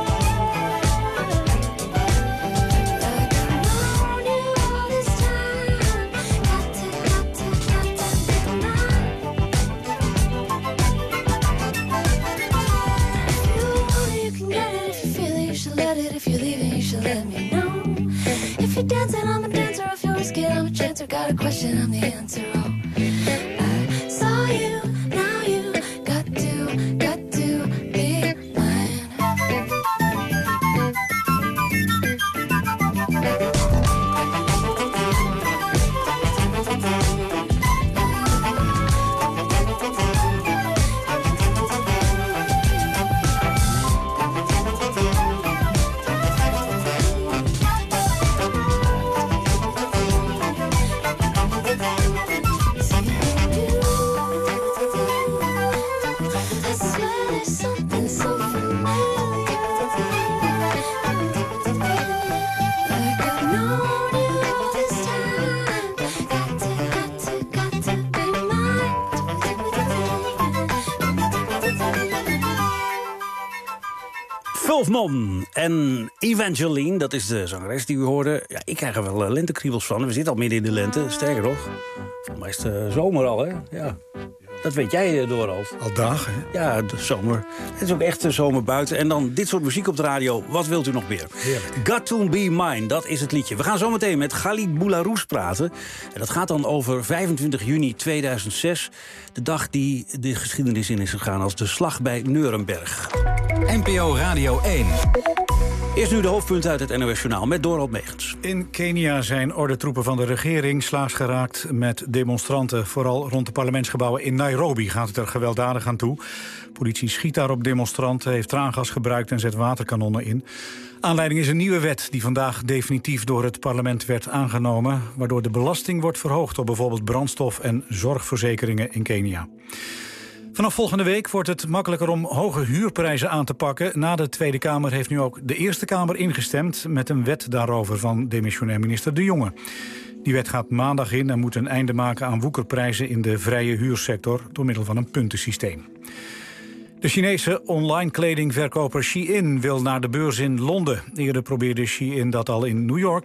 Like I've known you all this time. Got to be mine. If you want it, you can get it. If you feel it, you should let it. If you're leaving, you should let me know. If you're dancing, I'm a dancer. If you're scared, I'm a chancer. Got a question, I'm the answer. Oh, I saw you, now you got to be mine. I swear there's something so familiar. Like I've known you all this time. Got to be mine. Fulf Mon en Evangeline, dat is de zangeres die u hoorde. Ja, ik krijg er wel lentekriebels van. We zitten al midden in de lente, sterker nog. Volgens mij is het zomer al, hè? Ja. Dat weet jij, Dorald. Al dagen, hè? Ja, de zomer. Het is ook echt de zomer buiten. En dan dit soort muziek op de radio. Wat wilt u nog meer? Heerlijk. Got to be mine, dat is het liedje. We gaan zo meteen met Khalid Boularous praten. En dat gaat dan over 25 juni 2006. De dag die de geschiedenis in is gegaan als de slag bij Nuremberg. NPO Radio 1. Eerst nu de hoofdpunten uit het NOS-journaal met Dorald Megens. In Kenia zijn ordentroepen van de regering slaags geraakt met demonstranten. Vooral rond de parlementsgebouwen in Nairobi gaat het er gewelddadig aan toe. Politie schiet daar op demonstranten, heeft traangas gebruikt en zet waterkanonnen in. Aanleiding is een nieuwe wet die vandaag definitief door het parlement werd aangenomen, waardoor de belasting wordt verhoogd op bijvoorbeeld brandstof en zorgverzekeringen in Kenia. Vanaf volgende week wordt het makkelijker om hoge huurprijzen aan te pakken. Na de Tweede Kamer heeft nu ook de Eerste Kamer ingestemd met een wet daarover van demissionair minister De Jonge. Die wet gaat maandag in en moet een einde maken aan woekerprijzen in de vrije huursector door middel van een puntensysteem. De Chinese online kledingverkoper Shein wil naar de beurs in Londen. Eerder probeerde Shein dat al in New York.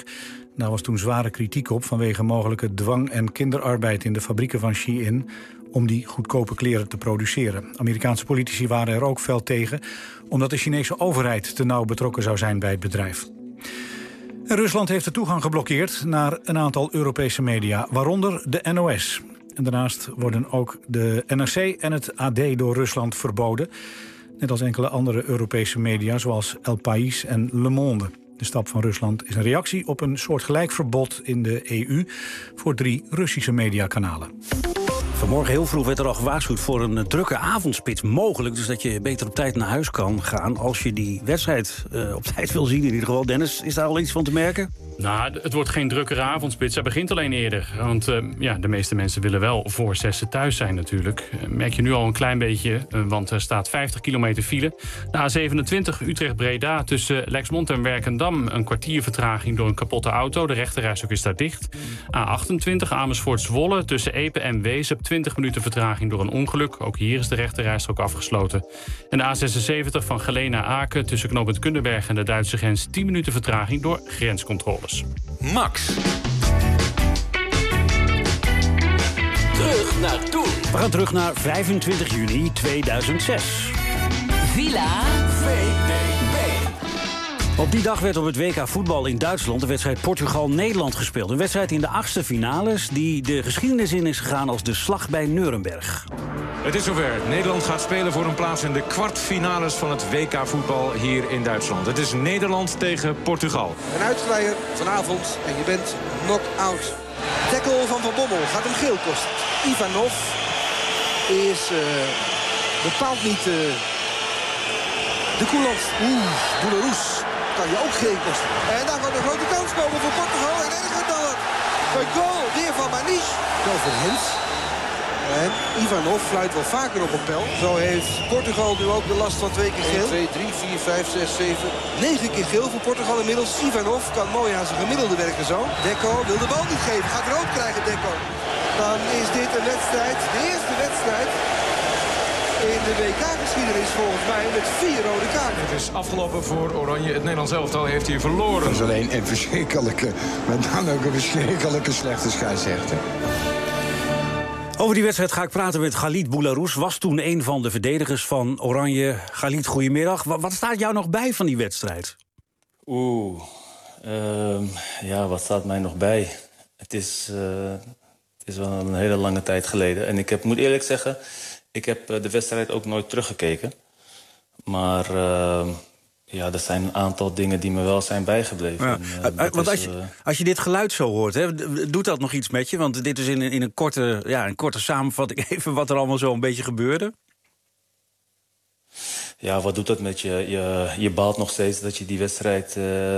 Daar was toen zware kritiek op vanwege mogelijke dwang- en kinderarbeid in de fabrieken van Shein om die goedkope kleren te produceren. Amerikaanse politici waren er ook fel tegen, omdat de Chinese overheid te nauw betrokken zou zijn bij het bedrijf. En Rusland heeft de toegang geblokkeerd naar een aantal Europese media, waaronder de NOS. En daarnaast worden ook de NRC en het AD door Rusland verboden, net als enkele andere Europese media zoals El País en Le Monde. De stap van Rusland is een reactie op een soortgelijk verbod in de EU voor 3 Russische mediakanalen. Vanmorgen heel vroeg werd er al gewaarschuwd voor een drukke avondspits. Mogelijk, dus dat je beter op tijd naar huis kan gaan als je die wedstrijd op tijd wil zien in ieder geval. Dennis, is daar al iets van te merken? Nou, het wordt geen drukkere avondspits. Hij begint alleen eerder. Want de meeste mensen willen wel voor 6 thuis zijn natuurlijk. Merk je nu al een klein beetje, want er staat 50 kilometer file. De A27 Utrecht-Breda tussen Lexmond en Werkendam. Een kwartier vertraging door een kapotte auto. De rechterrijstrook is daar dicht. A28 Amersfoort-Zwolle tussen Epe en Wees. 20 minuten vertraging door een ongeluk. Ook hier is de rechterrijstrook afgesloten. En de A76 van Geleen naar Aken tussen knooppunt Kunderberg en de Duitse grens. 10 minuten vertraging door grenscontroles. Max. Terug naar toen. We gaan terug naar 25 juni 2006. Villa VPB. Op die dag werd op het WK voetbal in Duitsland de wedstrijd Portugal-Nederland gespeeld. Een wedstrijd in de 8e finales die de geschiedenis in is gegaan als de slag bij Nuremberg. Het is zover. Nederland gaat spelen voor een plaats in de kwartfinales van het WK voetbal hier in Duitsland. Het is Nederland tegen Portugal. Een uitglijder vanavond en je bent knock-out. Tackle van Van Bommel gaat hem geel kosten. Ivanov is bepaald niet de coolantst. Boularoes kan je ook geel kosten. En daar kan een grote kans komen voor Portugal. En erger dan het. Een goal weer van Maniche. Goal voor Hens. En Ivanov fluit wel vaker op een pijl. Zo heeft Portugal nu ook de last van 2 keer geel. 1, 2, 3, 4, 5, 6, 7. 9 keer geel voor Portugal inmiddels. Ivanov kan mooi aan zijn gemiddelde werken zo. Deco wil de bal niet geven. Gaat rood krijgen Deco. Dan is dit een wedstrijd. De eerste wedstrijd in de WK-geschiedenis volgens mij met 4 rode kaarten. Het is afgelopen voor Oranje. Het Nederlands elftal heeft hier verloren. Dat is alleen een verschrikkelijke, maar dan ook een verschrikkelijke slechte scheidsrechter. Over die wedstrijd ga ik praten met Khalid Boularoes. Was toen een van de verdedigers van Oranje. Khalid, goedemiddag. Wat staat jou nog bij van die wedstrijd? Wat staat mij nog bij? Het is wel een hele lange tijd geleden. En ik moet eerlijk zeggen, ik heb de wedstrijd ook nooit teruggekeken. Maar er zijn een aantal dingen die me wel zijn bijgebleven. Ja. Want als je dit geluid zo hoort, hè, doet dat nog iets met je? Want dit is in een korte samenvatting even wat er allemaal zo een beetje gebeurde. Ja, wat doet dat met je? Je baalt nog steeds dat je die wedstrijd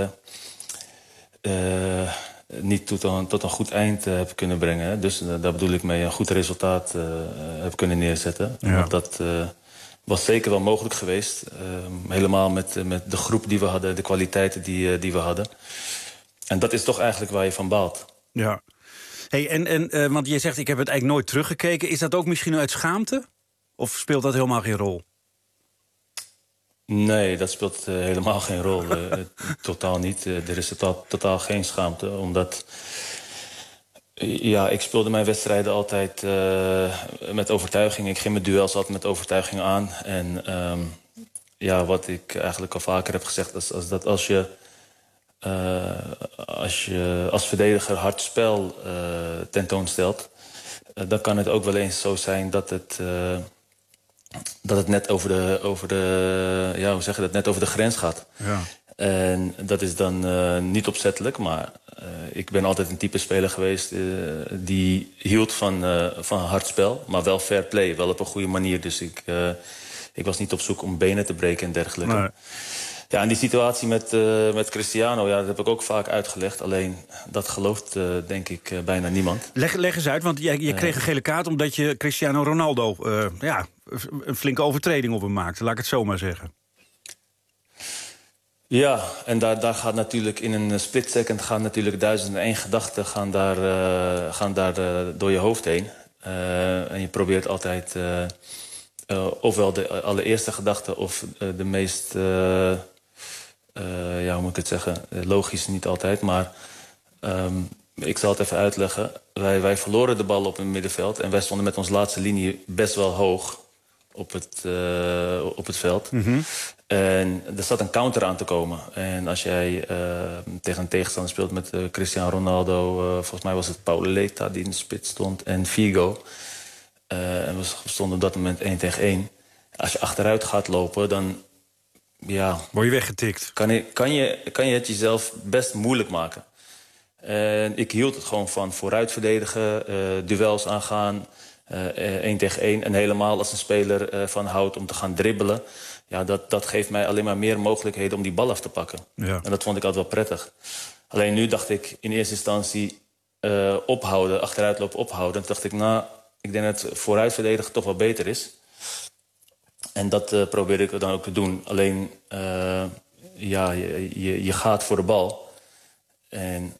niet tot een goed eind hebt kunnen brengen. Hè? Dus daar bedoel ik mee een goed resultaat heb kunnen neerzetten. Ja. Want dat was zeker wel mogelijk geweest. Helemaal met de groep die we hadden, de kwaliteiten die we hadden. En dat is toch eigenlijk waar je van baalt. Ja. Hey, want je zegt, ik heb het eigenlijk nooit teruggekeken. Is dat ook misschien uit schaamte? Of speelt dat helemaal geen rol? Nee, dat speelt helemaal geen rol. Totaal niet. Er is totaal geen schaamte. Omdat ik speelde mijn wedstrijden altijd met overtuiging. Ik ging mijn duels altijd met overtuiging aan. En wat ik eigenlijk al vaker heb gezegd, is dat als je als verdediger hard spel tentoonstelt, dan kan het ook wel eens zo zijn dat het net over de grens gaat. Ja. En dat is dan niet opzettelijk, maar ik ben altijd een type speler geweest die hield van hard spel, maar wel fair play, wel op een goede manier. Dus ik was niet op zoek om benen te breken en dergelijke. Nee. Ja, en die situatie met Cristiano, dat heb ik ook vaak uitgelegd. Alleen, dat gelooft denk ik bijna niemand. Leg eens uit, want je kreeg een gele kaart omdat je Cristiano Ronaldo een flinke overtreding op hem maakte. Laat ik het zo maar zeggen. Ja, en daar gaat natuurlijk in een split second gaan natuurlijk 1001 gedachten gaan daar door je hoofd heen. En je probeert altijd ofwel de allereerste gedachte of de meest, hoe moet ik het zeggen, logisch niet altijd, maar Ik zal het even uitleggen. Wij verloren de bal op het middenveld. En wij stonden met onze laatste linie best wel hoog op het veld. En er zat een counter aan te komen. En als jij tegen een tegenstander speelt met Cristiano Ronaldo... volgens mij was het Pauleta die in de spits stond en Figo. En we stonden op dat moment 1 tegen 1. Als je achteruit gaat lopen, dan... Ja, word je weggetikt. Kan je het jezelf best moeilijk maken. En ik hield het gewoon van vooruit verdedigen, duels aangaan, 1 tegen 1. En helemaal als een speler van houdt om te gaan dribbelen... Ja, dat geeft mij alleen maar meer mogelijkheden om die bal af te pakken. Ja. En dat vond ik altijd wel prettig. Alleen nu dacht ik in eerste instantie ophouden, achteruitlopen ophouden. En toen dacht ik, ik denk dat vooruit verdedigen toch wel beter is. En dat probeerde ik dan ook te doen. Alleen, je gaat voor de bal. En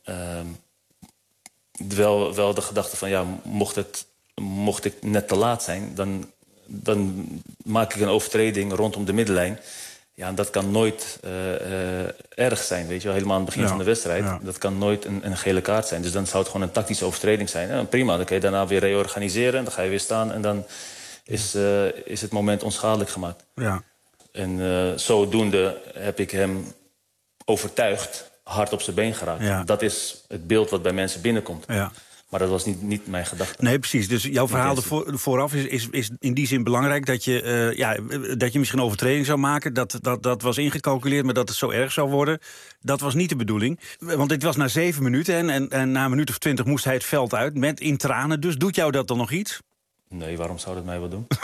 wel de gedachte van, mocht ik net te laat zijn... dan maak ik een overtreding rondom de middenlijn. Ja, en dat kan nooit erg zijn, weet je wel. Helemaal aan het begin van de wedstrijd. Ja. Dat kan nooit een gele kaart zijn. Dus dan zou het gewoon een tactische overtreding zijn. Ja, prima, dan kun je daarna weer reorganiseren. En dan ga je weer staan en dan is het moment onschadelijk gemaakt. Ja. En zodoende heb ik hem overtuigd hard op zijn been geraakt. Ja. Dat is het beeld wat bij mensen binnenkomt. Ja. Maar dat was niet mijn gedachte. Nee, precies. Dus jouw verhaal vooraf is in die zin belangrijk... dat je misschien een overtreding zou maken. Dat was ingecalculeerd, maar dat het zo erg zou worden. Dat was niet de bedoeling. Want dit was na 7 minuten en na een minuut of 20 moest hij het veld uit... met in tranen. Dus doet jou dat dan nog iets? Nee, waarom zou dat mij wel doen?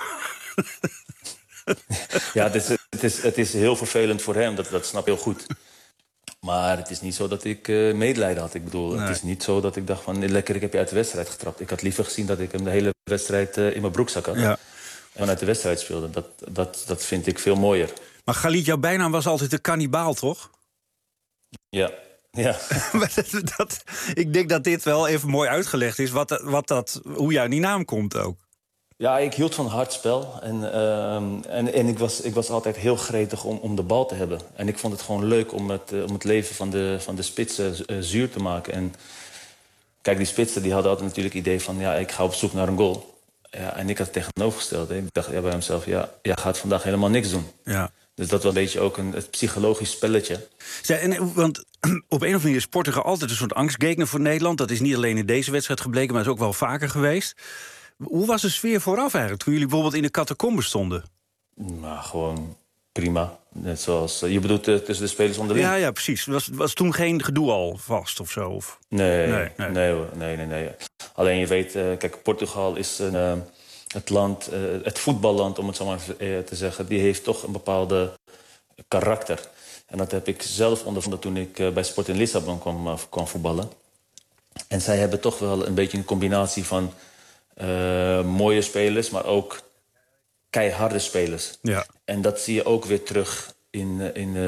Ja, het is heel vervelend voor hem. Dat snap ik heel goed. Maar het is niet zo dat ik medelijden had. Ik bedoel, nee. Het is niet zo dat ik dacht van... lekker, ik heb je uit de wedstrijd getrapt. Ik had liever gezien dat ik hem de hele wedstrijd in mijn broekzak had. Ja. En vanuit de wedstrijd speelde. Dat vind ik veel mooier. Maar Khalid, jouw bijnaam was altijd de kannibaal, toch? Ja. Ja. Ik denk dat dit wel even mooi uitgelegd is... hoe jij aan die naam komt ook. Ja, ik hield van hard spel. En ik was altijd heel gretig om de bal te hebben. En ik vond het gewoon leuk om het leven van de spitsen zuur te maken. En kijk, die spitsen die hadden altijd natuurlijk het idee van... ik ga op zoek naar een goal. Ja, en ik had het tegenovergesteld. Ik dacht bij mezelf, jij gaat vandaag helemaal niks doen. Ja. Dus dat was een beetje ook het psychologisch spelletje. Want op een of andere manier is Portugal altijd een soort angstgegner voor Nederland. Dat is niet alleen in deze wedstrijd gebleken, maar is ook wel vaker geweest. Hoe was de sfeer vooraf eigenlijk, toen jullie bijvoorbeeld in de catacombes stonden? Nou, gewoon prima. Net zoals, je bedoelt tussen de spelers onderling? Ja, precies. Was toen geen gedoe al vast of zo? Of? Nee hoor. Nee. Alleen je weet, kijk, Portugal is het voetballand, om het zo maar te zeggen... die heeft toch een bepaalde karakter. En dat heb ik zelf ondervonden toen ik bij Sporting Lissabon kwam voetballen. En zij hebben toch wel een beetje een combinatie van... mooie spelers, maar ook keiharde spelers. Ja. En dat zie je ook weer terug in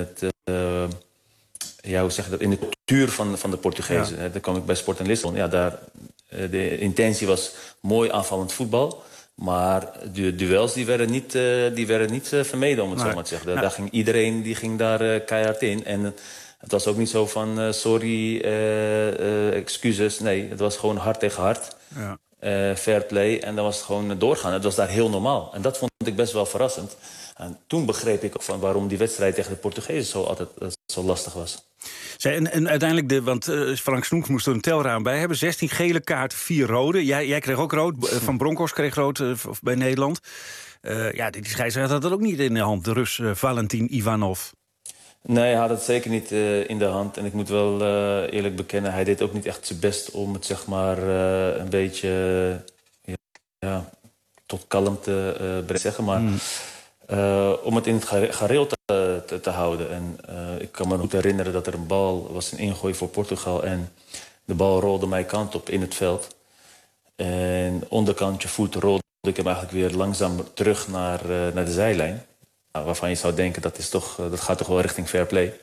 de cultuur van de Portugezen. Ja. Daar kwam ik bij Sporting Lissabon. Ja, de intentie was mooi aanvallend voetbal. Maar de duels die werden niet vermeden, om het zo maar te zeggen. Daar ging iedereen daar keihard in. En het was ook niet zo van sorry, excuses. Nee, het was gewoon hard tegen hard. Ja. Fair play, en dan was het gewoon doorgaan. Het was daar heel normaal. En dat vond ik best wel verrassend. En toen begreep ik ook van waarom die wedstrijd tegen de Portugezen altijd zo lastig was. En uiteindelijk, want Frank Snoeks moest er een telraam bij hebben. 16 gele kaarten, 4 rode. Jij kreeg ook rood. Van Bronckhorst kreeg rood bij Nederland. Die scheidsrechter had dat ook niet in de hand. De Rus Valentin Ivanov. Nee, hij had het zeker niet in de hand. En ik moet wel eerlijk bekennen, hij deed ook niet echt zijn best om het zeg maar een beetje tot kalmte brengen, zeggen. Maar om het in het gareel te houden. En ik kan me goed herinneren dat er een bal was, een ingooi voor Portugal. En de bal rolde mijn kant op in het veld. En onderkantje voet rolde ik hem eigenlijk weer langzaam terug naar de zijlijn. Waarvan je zou denken, dat gaat toch wel richting fair play.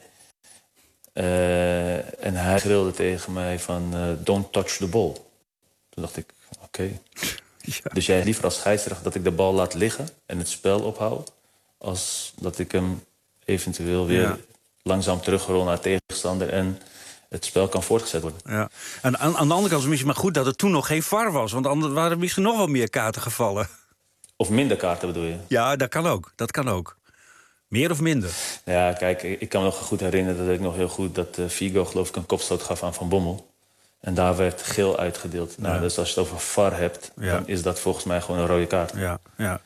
En hij schreeuwde tegen mij van don't touch the ball. Toen dacht ik, oké. Ja. Dus jij liever als scheidsrechter dat ik de bal laat liggen en het spel ophoud... als dat ik hem eventueel weer langzaam terugrol naar tegenstander... en het spel kan voortgezet worden. Ja. En aan de andere kant is het misschien maar goed dat er toen nog geen VAR was. Want anders waren er misschien nog wel meer kaarten gevallen. Of minder kaarten bedoel je? Ja, dat kan ook. Meer of minder? Ja, kijk, ik kan me nog goed herinneren dat ik nog heel goed... dat Figo, geloof ik, een kopstoot gaf aan Van Bommel. En daar werd geel uitgedeeld. Ja. Nou, dus als je het over VAR hebt, dan is dat volgens mij gewoon een rode kaart. Ja.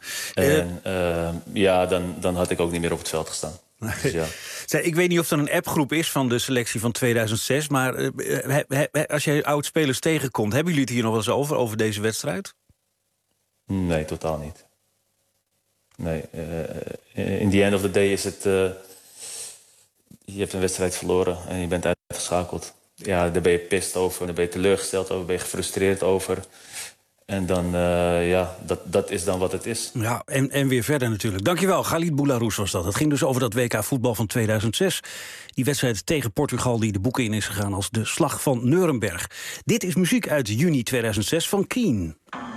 En dan had ik ook niet meer op het veld gestaan. Dus ja. Ik weet niet of er een appgroep is van de selectie van 2006... maar als je oud-spelers tegenkomt... hebben jullie het hier nog wel eens over deze wedstrijd? Nee, totaal niet. Nee, in the end of the day is het... je hebt een wedstrijd verloren en je bent uitgeschakeld. Ja, daar ben je pist over, daar ben je teleurgesteld over, ben je gefrustreerd over. En dan, dat is dan wat het is. Ja, en weer verder natuurlijk. Dankjewel, Khalid Boularus was dat. Het ging dus over dat WK voetbal van 2006. Die wedstrijd tegen Portugal die de boeken in is gegaan als de Slag van Nuremberg. Dit is muziek uit juni 2006 van Keen.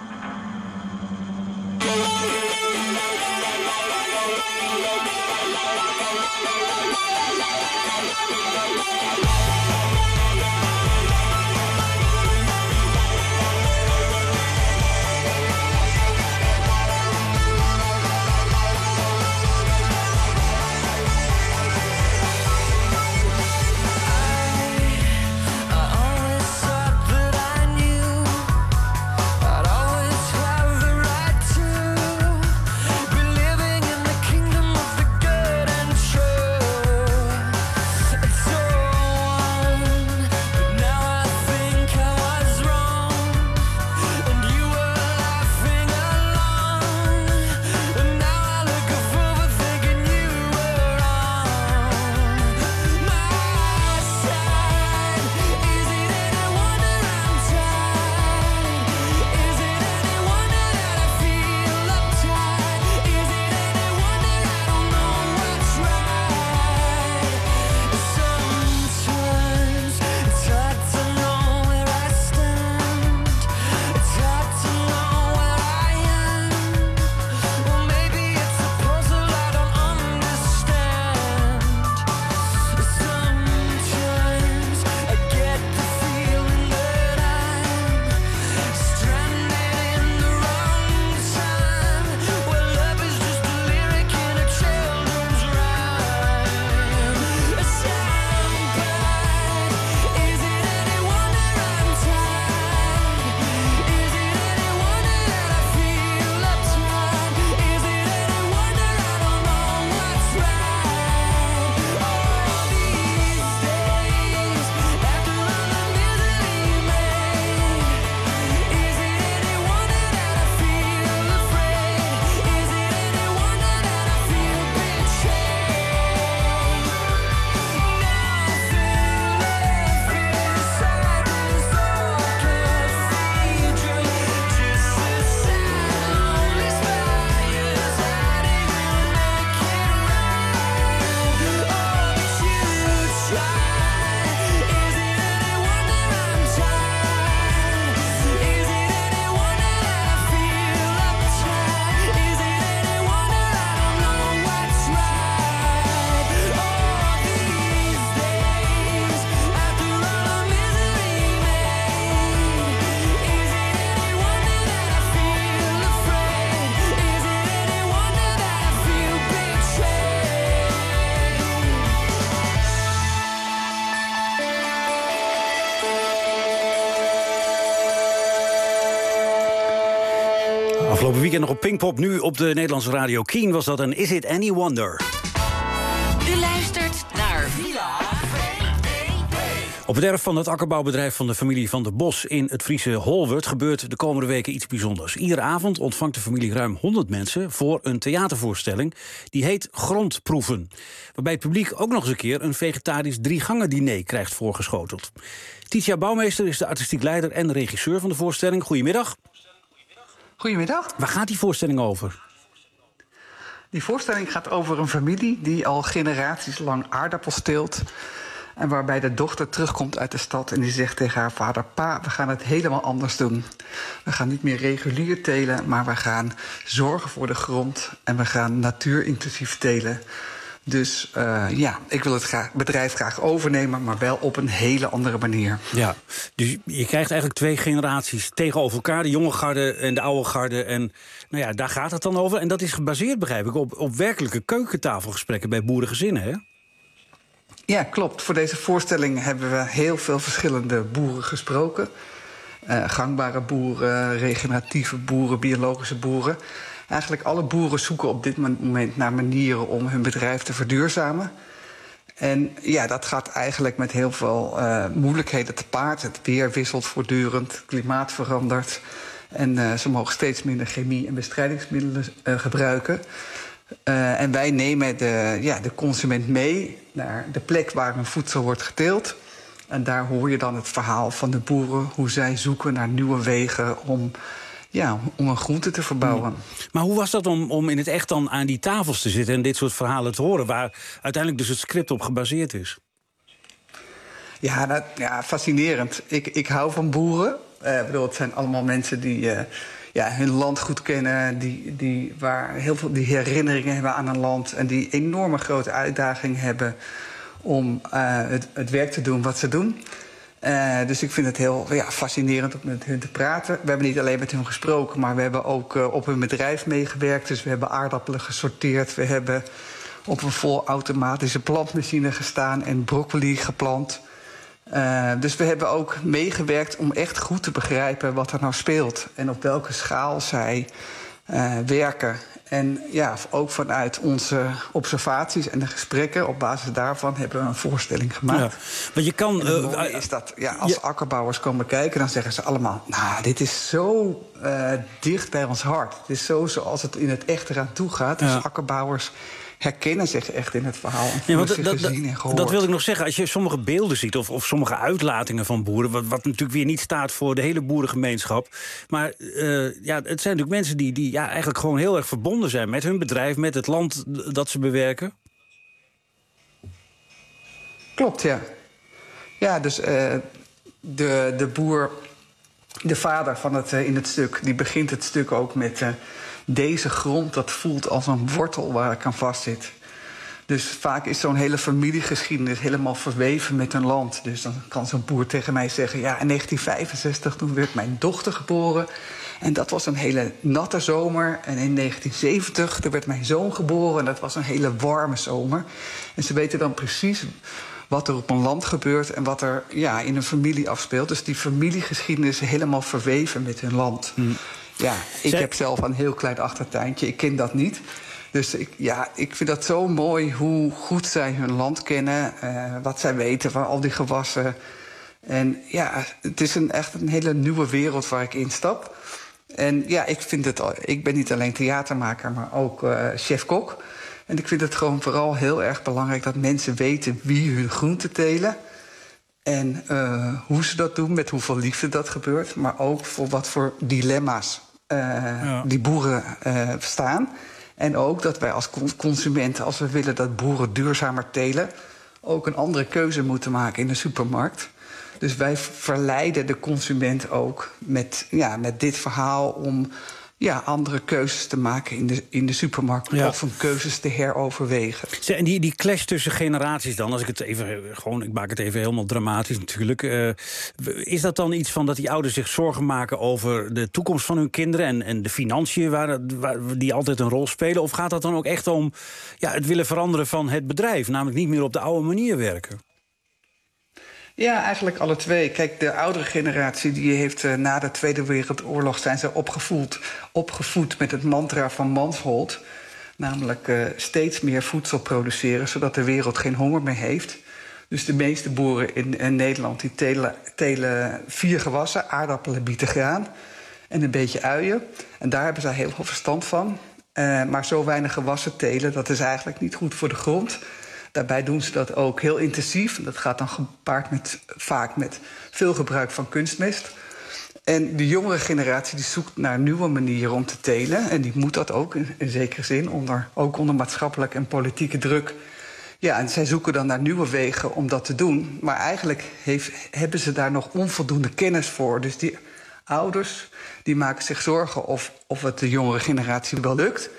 Afgelopen weekend nog op Pinkpop, nu op de Nederlandse radio. Keen was dat een Is It Any Wonder? U luistert naar Villa VPP. Op het erf van het akkerbouwbedrijf van de familie Van der Bos in het Friese Holwert gebeurt de komende weken iets bijzonders. Iedere avond ontvangt de familie ruim 100 mensen voor een theatervoorstelling. Die heet Grondproeven. Waarbij het publiek ook nog eens een keer een vegetarisch 3-gangen-diner krijgt voorgeschoteld. Titia Bouwmeester is de artistiek leider en regisseur van de voorstelling. Goedemiddag. Goedemiddag. Waar gaat die voorstelling over? Die voorstelling gaat over een familie die al generaties lang aardappels teelt. En waarbij de dochter terugkomt uit de stad en die zegt tegen haar vader: Pa, we gaan het helemaal anders doen. We gaan niet meer regulier telen, maar we gaan zorgen voor de grond. En we gaan natuurinclusief telen. Dus ik wil het bedrijf graag overnemen, maar wel op een hele andere manier. Ja, dus je krijgt eigenlijk 2 generaties tegenover elkaar. De jonge garde en de oude garde. En daar gaat het dan over. En dat is gebaseerd, begrijp ik, op werkelijke keukentafelgesprekken bij boerengezinnen, hè? Ja, klopt. Voor deze voorstelling hebben we heel veel verschillende boeren gesproken. Gangbare boeren, regeneratieve boeren, biologische boeren. Eigenlijk alle boeren zoeken op dit moment naar manieren om hun bedrijf te verduurzamen. En dat gaat eigenlijk met heel veel moeilijkheden te paard. Het weer wisselt voortdurend, het klimaat verandert. En ze mogen steeds minder chemie en bestrijdingsmiddelen gebruiken. En wij nemen de consument mee naar de plek waar hun voedsel wordt geteeld. En daar hoor je dan het verhaal van de boeren, hoe zij zoeken naar nieuwe wegen om een groente te verbouwen. Maar hoe was dat om in het echt dan aan die tafels te zitten en dit soort verhalen te horen, waar uiteindelijk dus het script op gebaseerd is? Ja, fascinerend. Ik hou van boeren. Het zijn allemaal mensen die hun land goed kennen, waar heel veel die herinneringen hebben aan een land en die enorme grote uitdaging hebben om het werk te doen wat ze doen. Dus ik vind het heel fascinerend om met hun te praten. We hebben niet alleen met hun gesproken, maar we hebben ook op hun bedrijf meegewerkt. Dus we hebben aardappelen gesorteerd. We hebben op een volautomatische plantmachine gestaan en broccoli geplant. Dus we hebben ook meegewerkt om echt goed te begrijpen wat er nou speelt en op welke schaal zij werken. En ook vanuit onze observaties en de gesprekken, op basis daarvan hebben we een voorstelling gemaakt. Ja, want je kan, het mooie is dat als akkerbouwers komen kijken, dan zeggen ze allemaal, dit is zo dicht bij ons hart. Het is zo zoals het in het echt eraan toe gaat. Dus akkerbouwers herkennen zich echt in het verhaal. Gezien en gehoord. Dat wil ik nog zeggen. Als je sommige beelden ziet of sommige uitlatingen van boeren, wat natuurlijk weer niet staat voor de hele boerengemeenschap. Maar het zijn natuurlijk mensen die eigenlijk gewoon heel erg verbonden zijn met hun bedrijf, met het land dat ze bewerken. Klopt, ja. Ja, dus de boer, de vader van in het stuk, die begint het stuk ook met deze grond, dat voelt als een wortel waar ik aan vastzit. Dus vaak is zo'n hele familiegeschiedenis helemaal verweven met een land. Dus dan kan zo'n boer tegen mij zeggen, in 1965 toen werd mijn dochter geboren. En dat was een hele natte zomer. En in 1970 toen werd mijn zoon geboren. En dat was een hele warme zomer. En ze weten dan precies wat er op een land gebeurt en wat er in een familie afspeelt. Dus die familiegeschiedenis is helemaal verweven met hun land. Ja, ik heb zelf een heel klein achtertuintje. Ik ken dat niet. Dus ik vind dat zo mooi hoe goed zij hun land kennen. Wat zij weten van al die gewassen. En het is echt een hele nieuwe wereld waar ik instap. En ik ben niet alleen theatermaker, maar ook chef-kok. En ik vind het gewoon vooral heel erg belangrijk dat mensen weten wie hun groenten telen. En hoe ze dat doen, met hoeveel liefde dat gebeurt. Maar ook voor wat voor dilemma's die boeren staan. En ook dat wij als consumenten, als we willen dat boeren duurzamer telen, ook een andere keuze moeten maken in de supermarkt. Dus wij verleiden de consument ook met dit verhaal om andere keuzes te maken in de supermarkt. Of om keuzes te heroverwegen. En die clash tussen generaties dan, als ik het even ik maak het even helemaal dramatisch natuurlijk. Is dat dan iets van dat die ouders zich zorgen maken over de toekomst van hun kinderen en de financiën die altijd een rol spelen? Of gaat dat dan ook echt om het willen veranderen van het bedrijf? Namelijk niet meer op de oude manier werken? Ja, eigenlijk alle twee. Kijk, de oudere generatie die heeft na de Tweede Wereldoorlog zijn ze opgevoed met het mantra van Mansholt. Namelijk steeds meer voedsel produceren, zodat de wereld geen honger meer heeft. Dus de meeste boeren in Nederland die telen 4 gewassen, aardappelen, bieten, graan en een beetje uien. En daar hebben zij heel veel verstand van. Maar zo weinig gewassen telen, dat is eigenlijk niet goed voor de grond. Daarbij doen ze dat ook heel intensief. Dat gaat dan gepaard vaak met veel gebruik van kunstmest. En de jongere generatie die zoekt naar nieuwe manieren om te telen. En die moet dat ook in zekere zin, ook onder maatschappelijke en politieke druk. Ja, en zij zoeken dan naar nieuwe wegen om dat te doen. Maar eigenlijk hebben ze daar nog onvoldoende kennis voor. Dus die ouders die maken zich zorgen of het de jongere generatie wel lukt.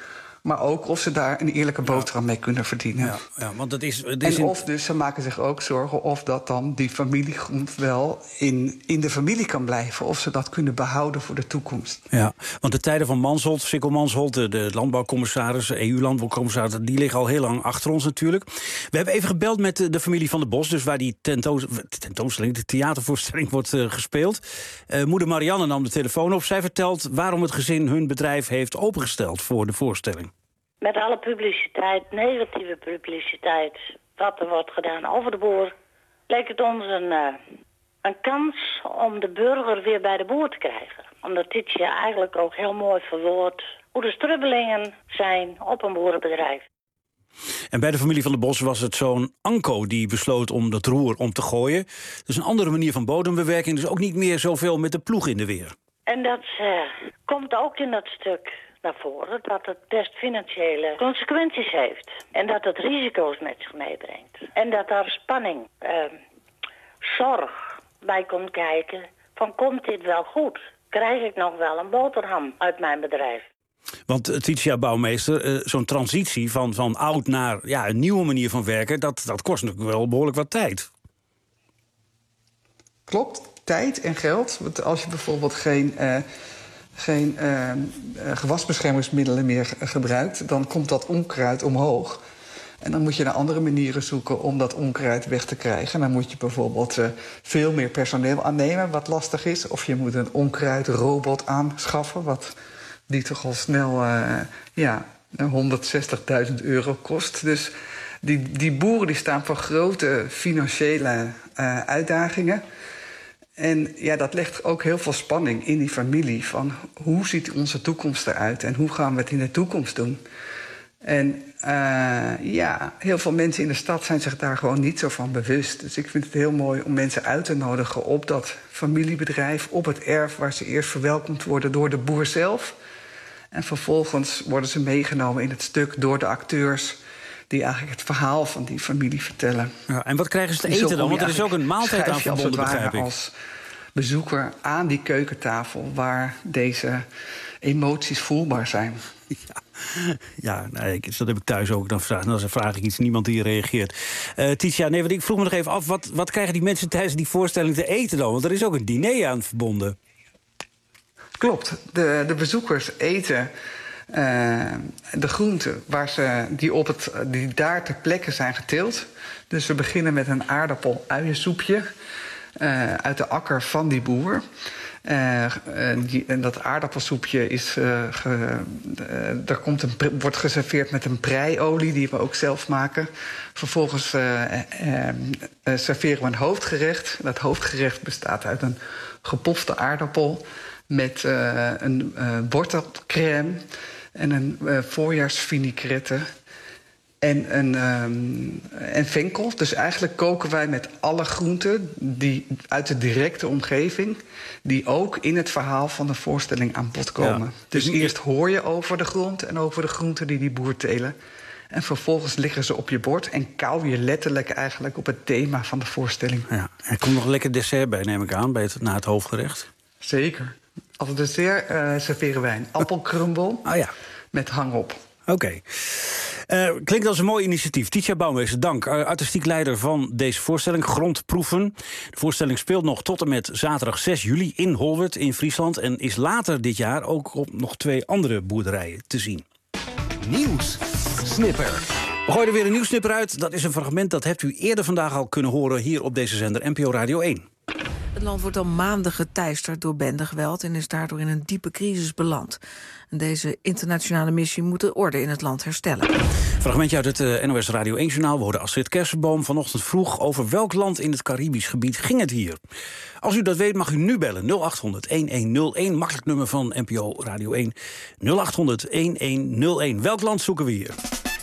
maar ook of ze daar een eerlijke boterham mee kunnen verdienen. Ja, want het is of dus ze maken zich ook zorgen of dat dan die familiegrond wel in de familie kan blijven. Of ze dat kunnen behouden voor de toekomst. Ja, want de tijden van Mansholt, Sikkel Mansholt, de landbouwcommissaris, EU-landbouwcommissaris, die liggen al heel lang achter ons natuurlijk. We hebben even gebeld met de familie Van der Bos, dus waar die tentoonstelling, de theatervoorstelling wordt gespeeld. Moeder Marianne nam de telefoon op. Zij vertelt waarom het gezin hun bedrijf heeft opengesteld voor de voorstelling. Met alle publiciteit, negatieve publiciteit, wat er wordt gedaan over de boer, leek het ons een kans om de burger weer bij de boer te krijgen. Omdat dit je eigenlijk ook heel mooi verwoordt hoe de strubbelingen zijn op een boerenbedrijf. En bij de familie Van der Bos was het zo'n Anko die besloot om dat roer om te gooien. Dus een andere manier van bodembewerking, dus ook niet meer zoveel met de ploeg in de weer. En dat komt ook in dat stuk naar voren, dat het best financiële consequenties heeft. En dat het risico's met zich meebrengt. En dat daar spanning, zorg bij komt kijken van komt dit wel goed? Krijg ik nog wel een boterham uit mijn bedrijf? Want Titia Bouwmeester, zo'n transitie van oud naar een nieuwe manier van werken, dat kost natuurlijk wel behoorlijk wat tijd. Klopt, tijd en geld. Want als je bijvoorbeeld geen gewasbeschermingsmiddelen meer gebruikt, dan komt dat onkruid omhoog. En dan moet je naar andere manieren zoeken om dat onkruid weg te krijgen. Dan moet je bijvoorbeeld veel meer personeel aannemen, wat lastig is. Of je moet een onkruidrobot aanschaffen, die toch al snel €160.000 kost. Dus die boeren die staan voor grote financiële uitdagingen. En dat legt ook heel veel spanning in die familie. Van hoe ziet onze toekomst eruit en hoe gaan we het in de toekomst doen? En heel veel mensen in de stad zijn zich daar gewoon niet zo van bewust. Dus ik vind het heel mooi om mensen uit te nodigen op dat familiebedrijf, op het erf waar ze eerst verwelkomd worden door de boer zelf. En vervolgens worden ze meegenomen in het stuk door de acteurs die eigenlijk het verhaal van die familie vertellen. Ja, en wat krijgen ze te eten dan? Want er is ook een maaltijd aan verbonden, begrijp ik. Als bezoeker aan die keukentafel waar deze emoties voelbaar zijn. Dat heb ik thuis ook. Dan vraag ik iets, niemand die reageert. Titia, ik vroeg me nog even af, wat krijgen die mensen tijdens die voorstelling te eten dan? Want er is ook een diner aan verbonden. Klopt. De bezoekers eten de groenten die daar ter plekke zijn geteeld. Dus we beginnen met een aardappel-uiensoepje uit de akker van die boer. En dat aardappelsoepje wordt geserveerd met een preiolie die we ook zelf maken. Vervolgens serveren we een hoofdgerecht. Dat hoofdgerecht bestaat uit een gepofte aardappel met een wortelcrème en een voorjaarsvinaigrette en venkel. Dus eigenlijk koken wij met alle groenten die uit de directe omgeving, die ook in het verhaal van de voorstelling aan bod komen. Ja. Dus eerst hoor je over de grond en over de groenten die boer telen. En vervolgens liggen ze op je bord en kauw je letterlijk eigenlijk op het thema van de voorstelling. Ja. Er komt nog een lekker dessert bij, neem ik aan, na het hoofdgerecht. Zeker. Als dessert serveren wij een appelkrumbel met hangop. Oké. Klinkt als een mooi initiatief. Titia Bouwmeester, dank. Artistiek leider van deze voorstelling, Grondproeven. De voorstelling speelt nog tot en met zaterdag 6 juli in Holwert in Friesland en is later dit jaar ook op nog 2 andere boerderijen te zien. Nieuws. Snipper. We gooien er weer een nieuwssnipper uit. Dat is een fragment dat hebt u eerder vandaag al kunnen horen hier op deze zender NPO Radio 1. Het land wordt al maanden geteisterd door bendegeweld en is daardoor in een diepe crisis beland. En deze internationale missie moet de orde in het land herstellen. Fragmentje uit het NOS Radio 1-journaal. We hoorden Astrid Kersenboom vanochtend vroeg. Over welk land in het Caribisch gebied ging het hier? Als u dat weet mag u nu bellen. 0800-1101, makkelijk nummer van NPO Radio 1. 0800-1101. Welk land zoeken we hier?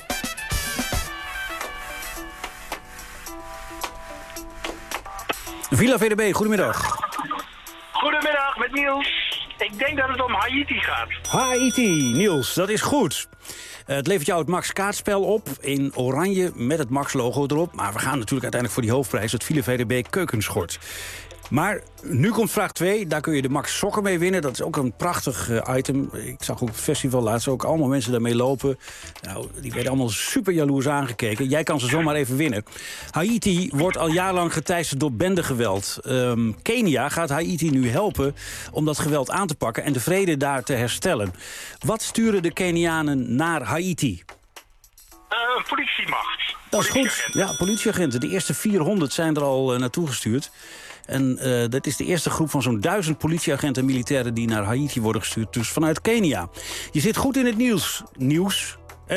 Villa VDB, goedemiddag. Goedemiddag, met Niels. Ik denk dat het om Haiti gaat. Haiti, Niels, dat is goed. Het levert jou het Max kaartspel op in oranje met het Max-logo erop. Maar we gaan natuurlijk uiteindelijk voor die hoofdprijs, het Villa VDB keukenschort. Maar nu komt vraag 2. Daar kun je de Max Sokken mee winnen. Dat is ook een prachtig item. Ik zag op het festival laatst ook allemaal mensen daarmee lopen. Nou, die werden allemaal super jaloers aangekeken. Jij kan ze zomaar even winnen. Haiti wordt al jarenlang geteisterd door bendegeweld. Kenia gaat Haiti nu helpen om dat geweld aan te pakken en de vrede daar te herstellen. Wat sturen de Kenianen naar Haiti? Een politiemacht. Dat is goed. Ja, politieagenten. De eerste 400 zijn er al naartoe gestuurd. En dat is de eerste groep van zo'n 1000 politieagenten en militairen die naar Haiti worden gestuurd. Dus vanuit Kenia. Je zit goed in het nieuws, Niels.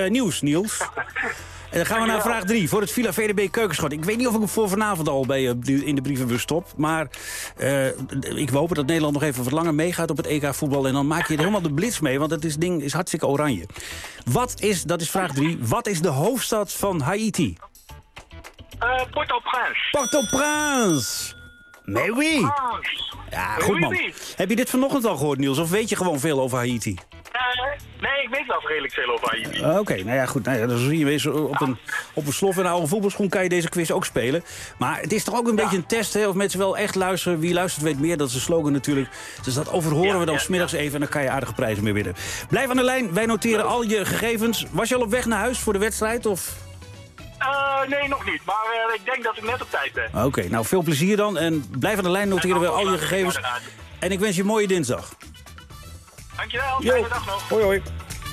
En dan gaan we naar vraag 3 voor het Villa VDB keukenschot. Ik weet niet of ik hem voor vanavond al bij in de brievenbus stop. Maar ik hoop dat Nederland nog even wat langer meegaat op het EK voetbal. En dan maak je er helemaal de blitz mee, want het ding is hartstikke oranje. Dat is vraag 3. Wat is de hoofdstad van Haiti? Port-au-Prince. Port-au-Prince. Mais oui. Ja, goed man. Heb je dit vanochtend al gehoord, Niels? Of weet je gewoon veel over Haiti? Nee, ik weet wel redelijk veel over Haiti. Oké, nou ja, goed. Nou ja, dan zie je eens op een slof en een oude voetbalschoen kan je deze quiz ook spelen. Maar het is toch ook een beetje een test, hè? Of mensen wel echt luisteren. Wie luistert weet meer, dat is de slogan natuurlijk. Dus dat overhoren we dan 's middags even en dan kan je aardige prijzen mee winnen. Blijf aan de lijn, wij noteren al je gegevens. Was je al op weg naar huis voor de wedstrijd, of... Nee, nog niet. Maar ik denk dat ik net op tijd ben. Oké, nou veel plezier dan. En blijf aan de lijn, noteren we al je gegevens. En ik wens je een mooie dinsdag. Dankjewel, fijne dag nog. Hoi, hoi.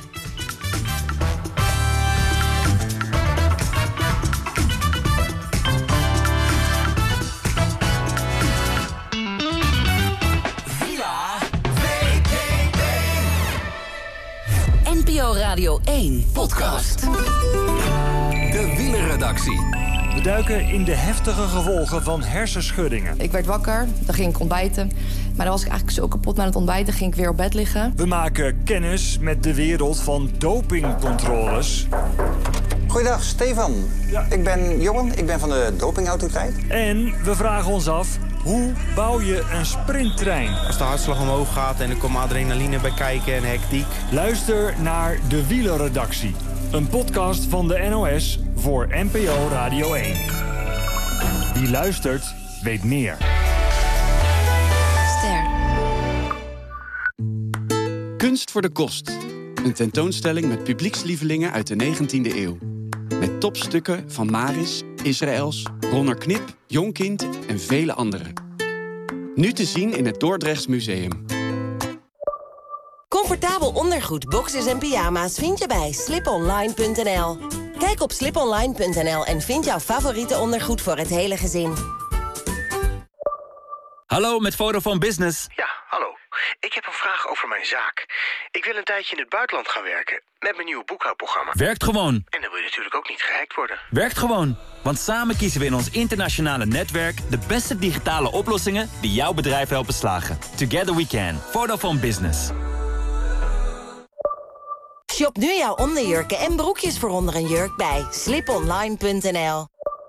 NPO Radio 1 podcast. De wielerredactie. We duiken in de heftige gevolgen van hersenschuddingen. Ik werd wakker, dan ging ik ontbijten. Maar dan was ik eigenlijk zo kapot met het ontbijten, ging ik weer op bed liggen. We maken kennis met de wereld van dopingcontroles. Goeiedag, Stefan. Ja. Ik ben Johan, ik ben van de dopingautoriteit. En we vragen ons af, hoe bouw je een sprinttrein? Als de hartslag omhoog gaat en er komt adrenaline bij kijken en hectiek. Luister naar de wielerredactie. Een podcast van de NOS voor NPO Radio 1. Wie luistert, weet meer. Ster. Kunst voor de kost. Een tentoonstelling met publiekslievelingen uit de 19e eeuw. Met topstukken van Maris, Israëls, Ronner Knip, Jonkind en vele anderen. Nu te zien in het Dordrechts Museum. Comfortabel ondergoed, boxers en pyjama's vind je bij sliponline.nl. Kijk op sliponline.nl en vind jouw favoriete ondergoed voor het hele gezin. Hallo, met Vodafone Business. Ja, hallo. Ik heb een vraag over mijn zaak. Ik wil een tijdje in het buitenland gaan werken met mijn nieuwe boekhoudprogramma. Werkt gewoon. En dan wil je natuurlijk ook niet gehackt worden. Werkt gewoon. Want samen kiezen we in ons internationale netwerk de beste digitale oplossingen die jouw bedrijf helpen slagen. Together we can. Vodafone Business. Shop nu jouw onderjurken en broekjes voor onder een jurk bij sliponline.nl.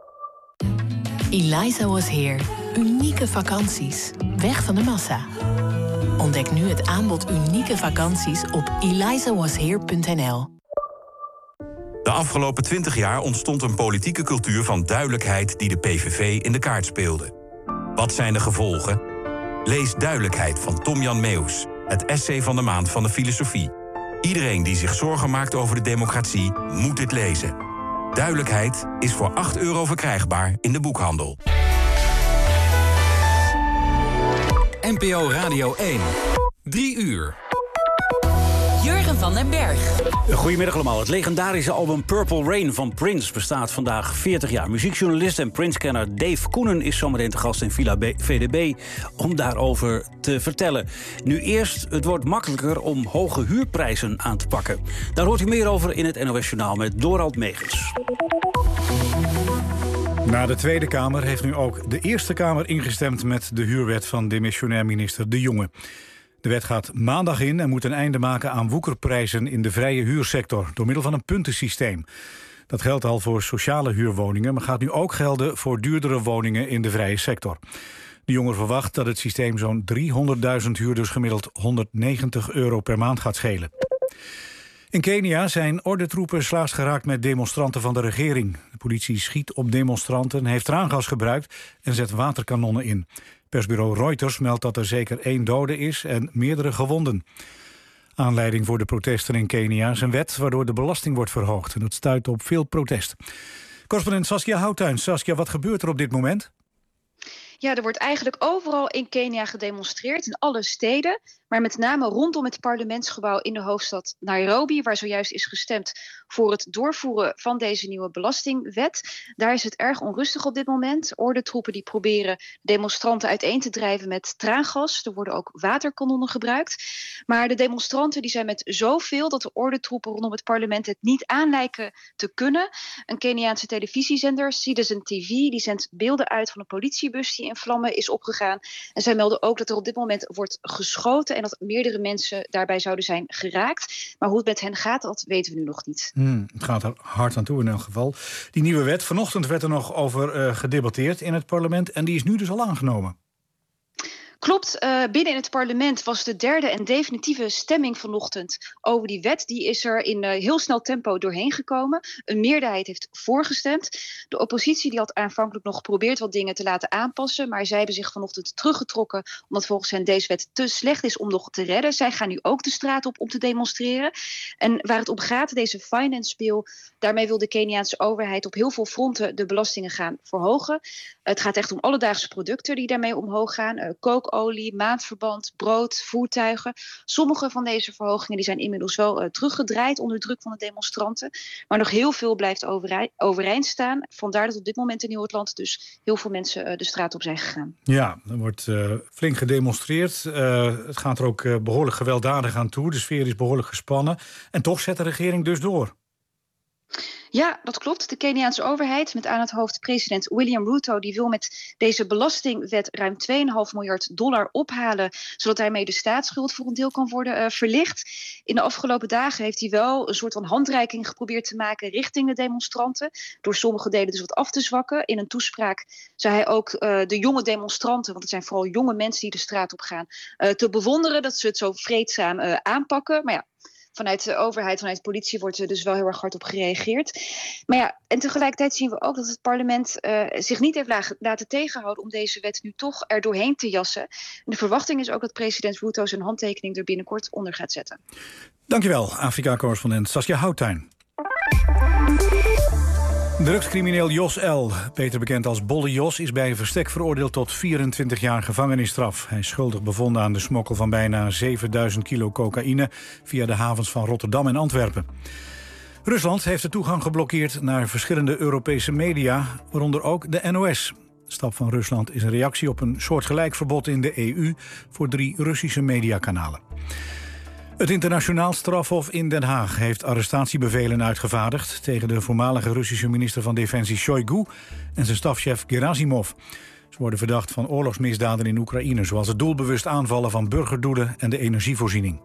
Eliza Was Here. Unieke vakanties. Weg van de massa. Ontdek nu het aanbod unieke vakanties op elizawasheer.nl. De afgelopen 20 jaar ontstond een politieke cultuur van duidelijkheid die de PVV in de kaart speelde. Wat zijn de gevolgen? Lees Duidelijkheid van Tom-Jan Meeuws, het essay van de maand van de filosofie. Iedereen die zich zorgen maakt over de democratie moet dit lezen. Duidelijkheid is voor €8 verkrijgbaar in de boekhandel. NPO Radio 1. 3 uur. Jurgen van den Berg. Goedemiddag allemaal. Het legendarische album Purple Rain van Prince bestaat vandaag 40 jaar. Muziekjournalist en Prince-kenner Dave Koenen is zometeen te gast in Villa VDB om daarover te vertellen. Nu eerst, het wordt makkelijker om hoge huurprijzen aan te pakken. Daar hoort u meer over in het NOS Journaal met Dorald Megens. Na de Tweede Kamer heeft nu ook de Eerste Kamer ingestemd met de huurwet van demissionair minister De Jonge. De wet gaat maandag in en moet een einde maken aan woekerprijzen in de vrije huursector door middel van een puntensysteem. Dat geldt al voor sociale huurwoningen, maar gaat nu ook gelden voor duurdere woningen in de vrije sector. De Jonge verwacht dat het systeem zo'n 300.000 huurders gemiddeld €190 per maand gaat schelen. In Kenia zijn ordentroepen slaags geraakt met demonstranten van de regering. De politie schiet op demonstranten, heeft traangas gebruikt en zet waterkanonnen in. Persbureau Reuters meldt dat er zeker 1 dode is en meerdere gewonden. Aanleiding voor de protesten in Kenia is een wet waardoor de belasting wordt verhoogd. En dat stuit op veel protest. Correspondent Saskia Houttuin. Saskia, wat gebeurt er op dit moment? Ja, er wordt eigenlijk overal in Kenia gedemonstreerd, in alle steden. Maar met name rondom het parlementsgebouw in de hoofdstad Nairobi, waar zojuist is gestemd voor het doorvoeren van deze nieuwe belastingwet. Daar is het erg onrustig op dit moment. Ordentroepen die proberen demonstranten uiteen te drijven met traangas. Er worden ook waterkanonnen gebruikt. Maar de demonstranten die zijn met zoveel dat de ordentroepen rondom het parlement het niet aan lijken te kunnen. Een Keniaanse televisiezender, Citizen TV, die zendt beelden uit van een politiebus die in vlammen is opgegaan. En zij melden ook dat er op dit moment wordt geschoten en dat meerdere mensen daarbij zouden zijn geraakt. Maar hoe het met hen gaat, dat weten we nu nog niet. Het gaat er hard aan toe in elk geval. Die nieuwe wet, vanochtend werd er nog over gedebatteerd in het parlement en die is nu dus al aangenomen. Klopt, binnen in het parlement was de derde en definitieve stemming vanochtend over die wet. Die is er in heel snel tempo doorheen gekomen. Een meerderheid heeft voorgestemd. De oppositie die had aanvankelijk nog geprobeerd wat dingen te laten aanpassen. Maar zij hebben zich vanochtend teruggetrokken omdat volgens hen deze wet te slecht is om nog te redden. Zij gaan nu ook de straat op om te demonstreren. En waar het om gaat, deze finance bill, daarmee wil de Keniaanse overheid op heel veel fronten de belastingen gaan verhogen. Het gaat echt om alledaagse producten die daarmee omhoog gaan. Kookolie, maandverband, brood, voertuigen. Sommige van deze verhogingen die zijn inmiddels wel teruggedraaid onder druk van de demonstranten. Maar nog heel veel blijft overeind staan. Vandaar dat op dit moment in heel het land dus heel veel mensen de straat op zijn gegaan. Ja, er wordt flink gedemonstreerd. Het gaat er ook behoorlijk gewelddadig aan toe. De sfeer is behoorlijk gespannen. En toch zet de regering dus door. Ja, dat klopt. De Keniaanse overheid, met aan het hoofd president William Ruto, die wil met deze belastingwet ruim $2,5 miljard ophalen, zodat daarmee de staatsschuld voor een deel kan worden verlicht. In de afgelopen dagen heeft hij wel een soort van handreiking geprobeerd te maken richting de demonstranten, door sommige delen dus wat af te zwakken. In een toespraak zei hij ook de jonge demonstranten, want het zijn vooral jonge mensen die de straat op gaan, te bewonderen dat ze het zo vreedzaam aanpakken. Maar ja, vanuit de overheid, vanuit de politie wordt er dus wel heel erg hard op gereageerd. Maar ja, en tegelijkertijd zien we ook dat het parlement zich niet heeft laten tegenhouden om deze wet nu toch er doorheen te jassen. En de verwachting is ook dat president Ruto zijn handtekening er binnenkort onder gaat zetten. Dankjewel, Afrika-correspondent Saskia Houttuin. Drugscrimineel Jos L., beter bekend als Bolle Jos, is bij verstek veroordeeld tot 24 jaar gevangenisstraf. Hij is schuldig bevonden aan de smokkel van bijna 7000 kilo cocaïne via de havens van Rotterdam en Antwerpen. Rusland heeft de toegang geblokkeerd naar verschillende Europese media, waaronder ook de NOS. De stap van Rusland is een reactie op een soortgelijk verbod in de EU voor 3 Russische mediakanalen. Het internationaal strafhof in Den Haag heeft arrestatiebevelen uitgevaardigd tegen de voormalige Russische minister van Defensie Shoigu en zijn stafchef Gerasimov. Ze worden verdacht van oorlogsmisdaden in Oekraïne, zoals het doelbewust aanvallen van burgerdoelen en de energievoorziening.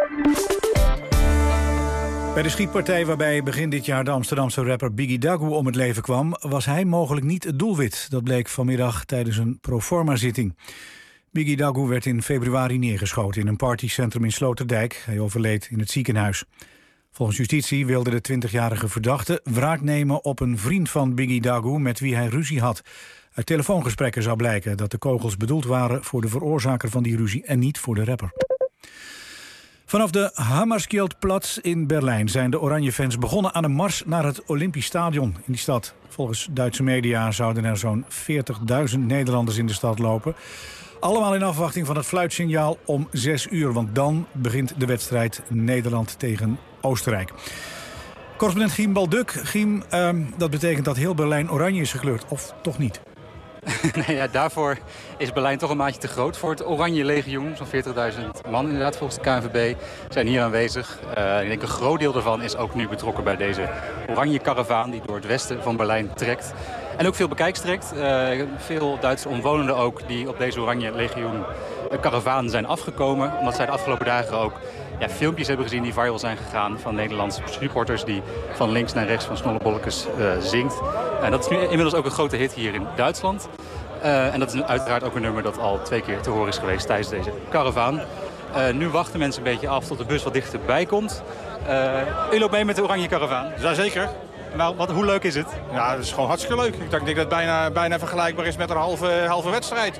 Bij de schietpartij waarbij begin dit jaar de Amsterdamse rapper Biggie Dagu om het leven kwam, was hij mogelijk niet het doelwit. Dat bleek vanmiddag tijdens een proforma-zitting. Biggie Dagu werd in februari neergeschoten in een partycentrum in Sloterdijk. Hij overleed in het ziekenhuis. Volgens justitie wilde de 20-jarige verdachte wraak nemen op een vriend van Biggie Dagu met wie hij ruzie had. Uit telefoongesprekken zou blijken dat de kogels bedoeld waren voor de veroorzaker van die ruzie en niet voor de rapper. Vanaf de Hammarskjöldplatz in Berlijn zijn de Oranje-fans begonnen aan een mars naar het Olympisch Stadion in die stad. Volgens Duitse media zouden er zo'n 40.000 Nederlanders in de stad lopen. Allemaal in afwachting van het fluitsignaal om 6 uur, want dan begint de wedstrijd Nederland tegen Oostenrijk. Correspondent Giem Balduk. Giem, dat betekent dat heel Berlijn oranje is gekleurd, of toch niet? Nee, ja, daarvoor is Berlijn toch een maatje te groot voor het Oranje Legioen. Zo'n 40.000 man inderdaad volgens de KNVB zijn hier aanwezig. Ik denk een groot deel daarvan is ook nu betrokken bij deze oranje karavaan die door het westen van Berlijn trekt. En ook veel bekijks trekt. Veel Duitse omwonenden ook die op deze Oranje Legioen karavaan zijn afgekomen. Omdat zij de afgelopen dagen ook filmpjes hebben gezien die viral zijn gegaan van Nederlandse supporters die van links naar rechts van Snollebollekes zingt. En dat is nu inmiddels ook een grote hit hier in Duitsland. En dat is uiteraard ook een nummer dat al 2 keer te horen is geweest tijdens deze karavaan. Nu wachten mensen een beetje af tot de bus wat dichterbij komt. U loopt mee met de Oranje karavaan? Jazeker. Nou, hoe leuk is het? Ja, dat is gewoon hartstikke leuk. Ik denk dat het bijna vergelijkbaar is met een halve wedstrijd.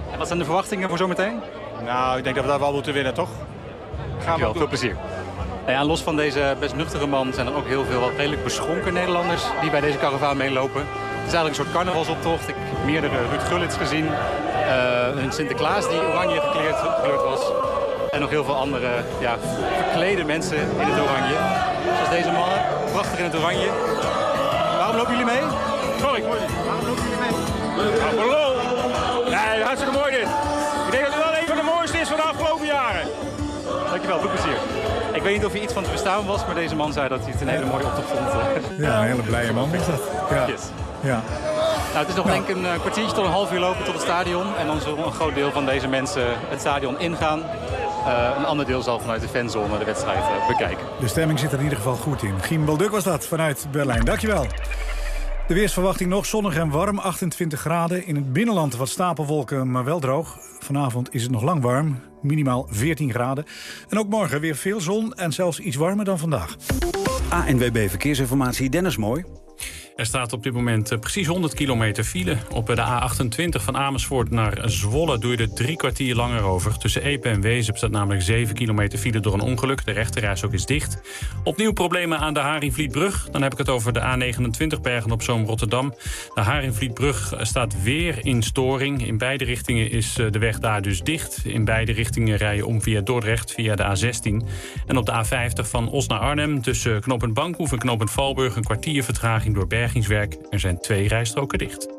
En wat zijn de verwachtingen voor zometeen? Nou, ik denk dat we daar wel moeten winnen, toch? Gaan we veel plezier. Nou ja, los van deze best nuchtere man zijn er ook heel veel redelijk beschonken Nederlanders die bij deze karavaan meelopen. Het is eigenlijk een soort carnavalsoptocht. Ik heb meerdere Ruud Gullits gezien. Een Sinterklaas die oranje gekleurd was. En nog heel veel andere verklede mensen in het oranje. Zoals deze mannen, prachtig in het oranje. Waarom lopen jullie mee? Sorry, waarom lopen jullie mee? Nou, voor lol. Nee, hartstikke mooi dit. Ik denk dat het wel een van de mooiste is van de afgelopen jaren. Dankjewel, veel plezier. Ik weet niet of je iets van te verstaan was, maar deze man zei dat hij het een hele mooie optocht vond. Ja, een hele blije man is dat. Ja. Yes. Ja. Nou, het is nog denk ik een kwartiertje tot een half uur lopen tot het stadion. En dan zal een groot deel van deze mensen het stadion ingaan. Een ander deel zal vanuit de fanzone de wedstrijd bekijken. De stemming zit er in ieder geval goed in. Giem Balduk was dat vanuit Berlijn. Dankjewel. De weersverwachting nog zonnig en warm, 28 graden. In het binnenland wat stapelwolken, maar wel droog. Vanavond is het nog lang warm, minimaal 14 graden. En ook morgen weer veel zon en zelfs iets warmer dan vandaag. ANWB Verkeersinformatie, Dennis Mooi. Er staat op dit moment precies 100 kilometer file. Op de A28 van Amersfoort naar Zwolle doe je er 3 kwartier langer over. Tussen Epe en Wezep staat namelijk 7 kilometer file door een ongeluk. De rechterrijstrook is dicht. Opnieuw problemen aan de Haringvlietbrug. Dan heb ik het over de A29 Bergen op Zoom Rotterdam. De Haringvlietbrug staat weer in storing. In beide richtingen is de weg daar dus dicht. In beide richtingen rijden om via Dordrecht, via de A16. En op de A50 van Os naar Arnhem tussen knooppunt Bankhoef en knooppunt Valburg een kwartier vertraging door bergingswerk. Er zijn 2 rijstroken dicht.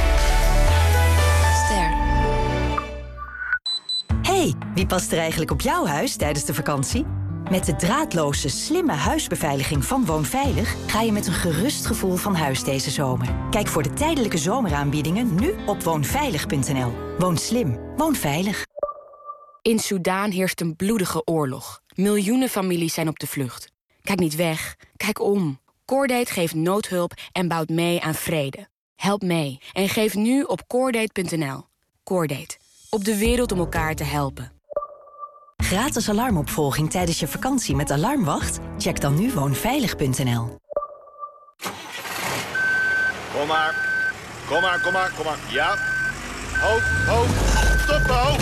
Hey, wie past er eigenlijk op jouw huis tijdens de vakantie? Met de draadloze, slimme huisbeveiliging van Woonveilig ga je met een gerust gevoel van huis deze zomer. Kijk voor de tijdelijke zomeraanbiedingen nu op woonveilig.nl. Woon slim, woon veilig. In Soedan heerst een bloedige oorlog. Miljoenen families zijn op de vlucht. Kijk niet weg, kijk om. Cordate geeft noodhulp en bouwt mee aan vrede. Help mee en geef nu op cordate.nl. Cordate, op de wereld om elkaar te helpen. Gratis alarmopvolging tijdens je vakantie met Alarmwacht? Check dan nu woonveilig.nl. Kom maar. Ja. Ho. Stoppen, ho.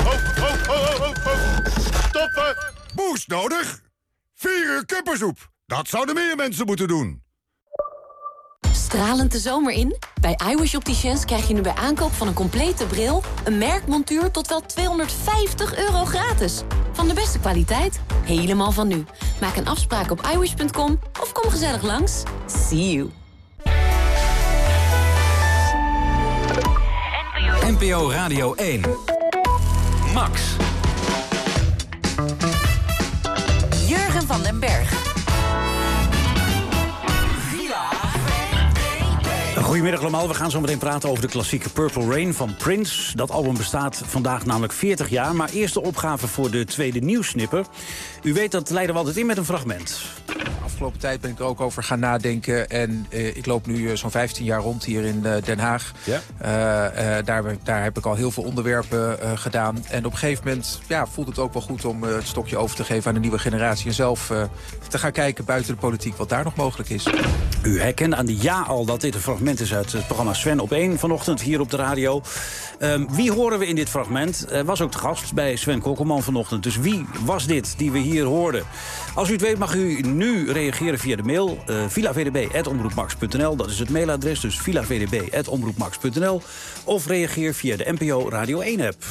Stoppen. Boost nodig? 4 uur kuppersoep. Dat zouden meer mensen moeten doen. Stralend de zomer in? Bij iWish Opticians krijg je nu bij aankoop van een complete bril een merkmontuur tot wel €250 gratis. Van de beste kwaliteit, helemaal van nu. Maak een afspraak op iWish.com of kom gezellig langs. See you. NPO Radio 1. Max. Jurgen van den Berg. Goedemiddag allemaal, we gaan zo meteen praten over de klassieke Purple Rain van Prince. Dat album bestaat vandaag namelijk 40 jaar, maar eerst de opgave voor de tweede nieuwssnipper. U weet, dat leiden we altijd in met een fragment. De afgelopen tijd ben ik er ook over gaan nadenken. En ik loop nu zo'n 15 jaar rond hier in Den Haag. Ja. Daar heb ik al heel veel onderwerpen gedaan. En op een gegeven moment voelt het ook wel goed om het stokje over te geven aan de nieuwe generatie. En zelf te gaan kijken buiten de politiek wat daar nog mogelijk is. U herkende aan de al dat dit een fragment is uit het programma Sven op 1 vanochtend hier op de radio. Wie horen we in dit fragment? Was ook te gast bij Sven Kokkelman vanochtend. Dus wie was dit die we hier hoorden? Als u het weet mag u nu reageren via de mail villavdb@omroepmax.nl. Dat is het mailadres, dus villavdb@omroepmax.nl. Of reageer via de NPO Radio 1-app.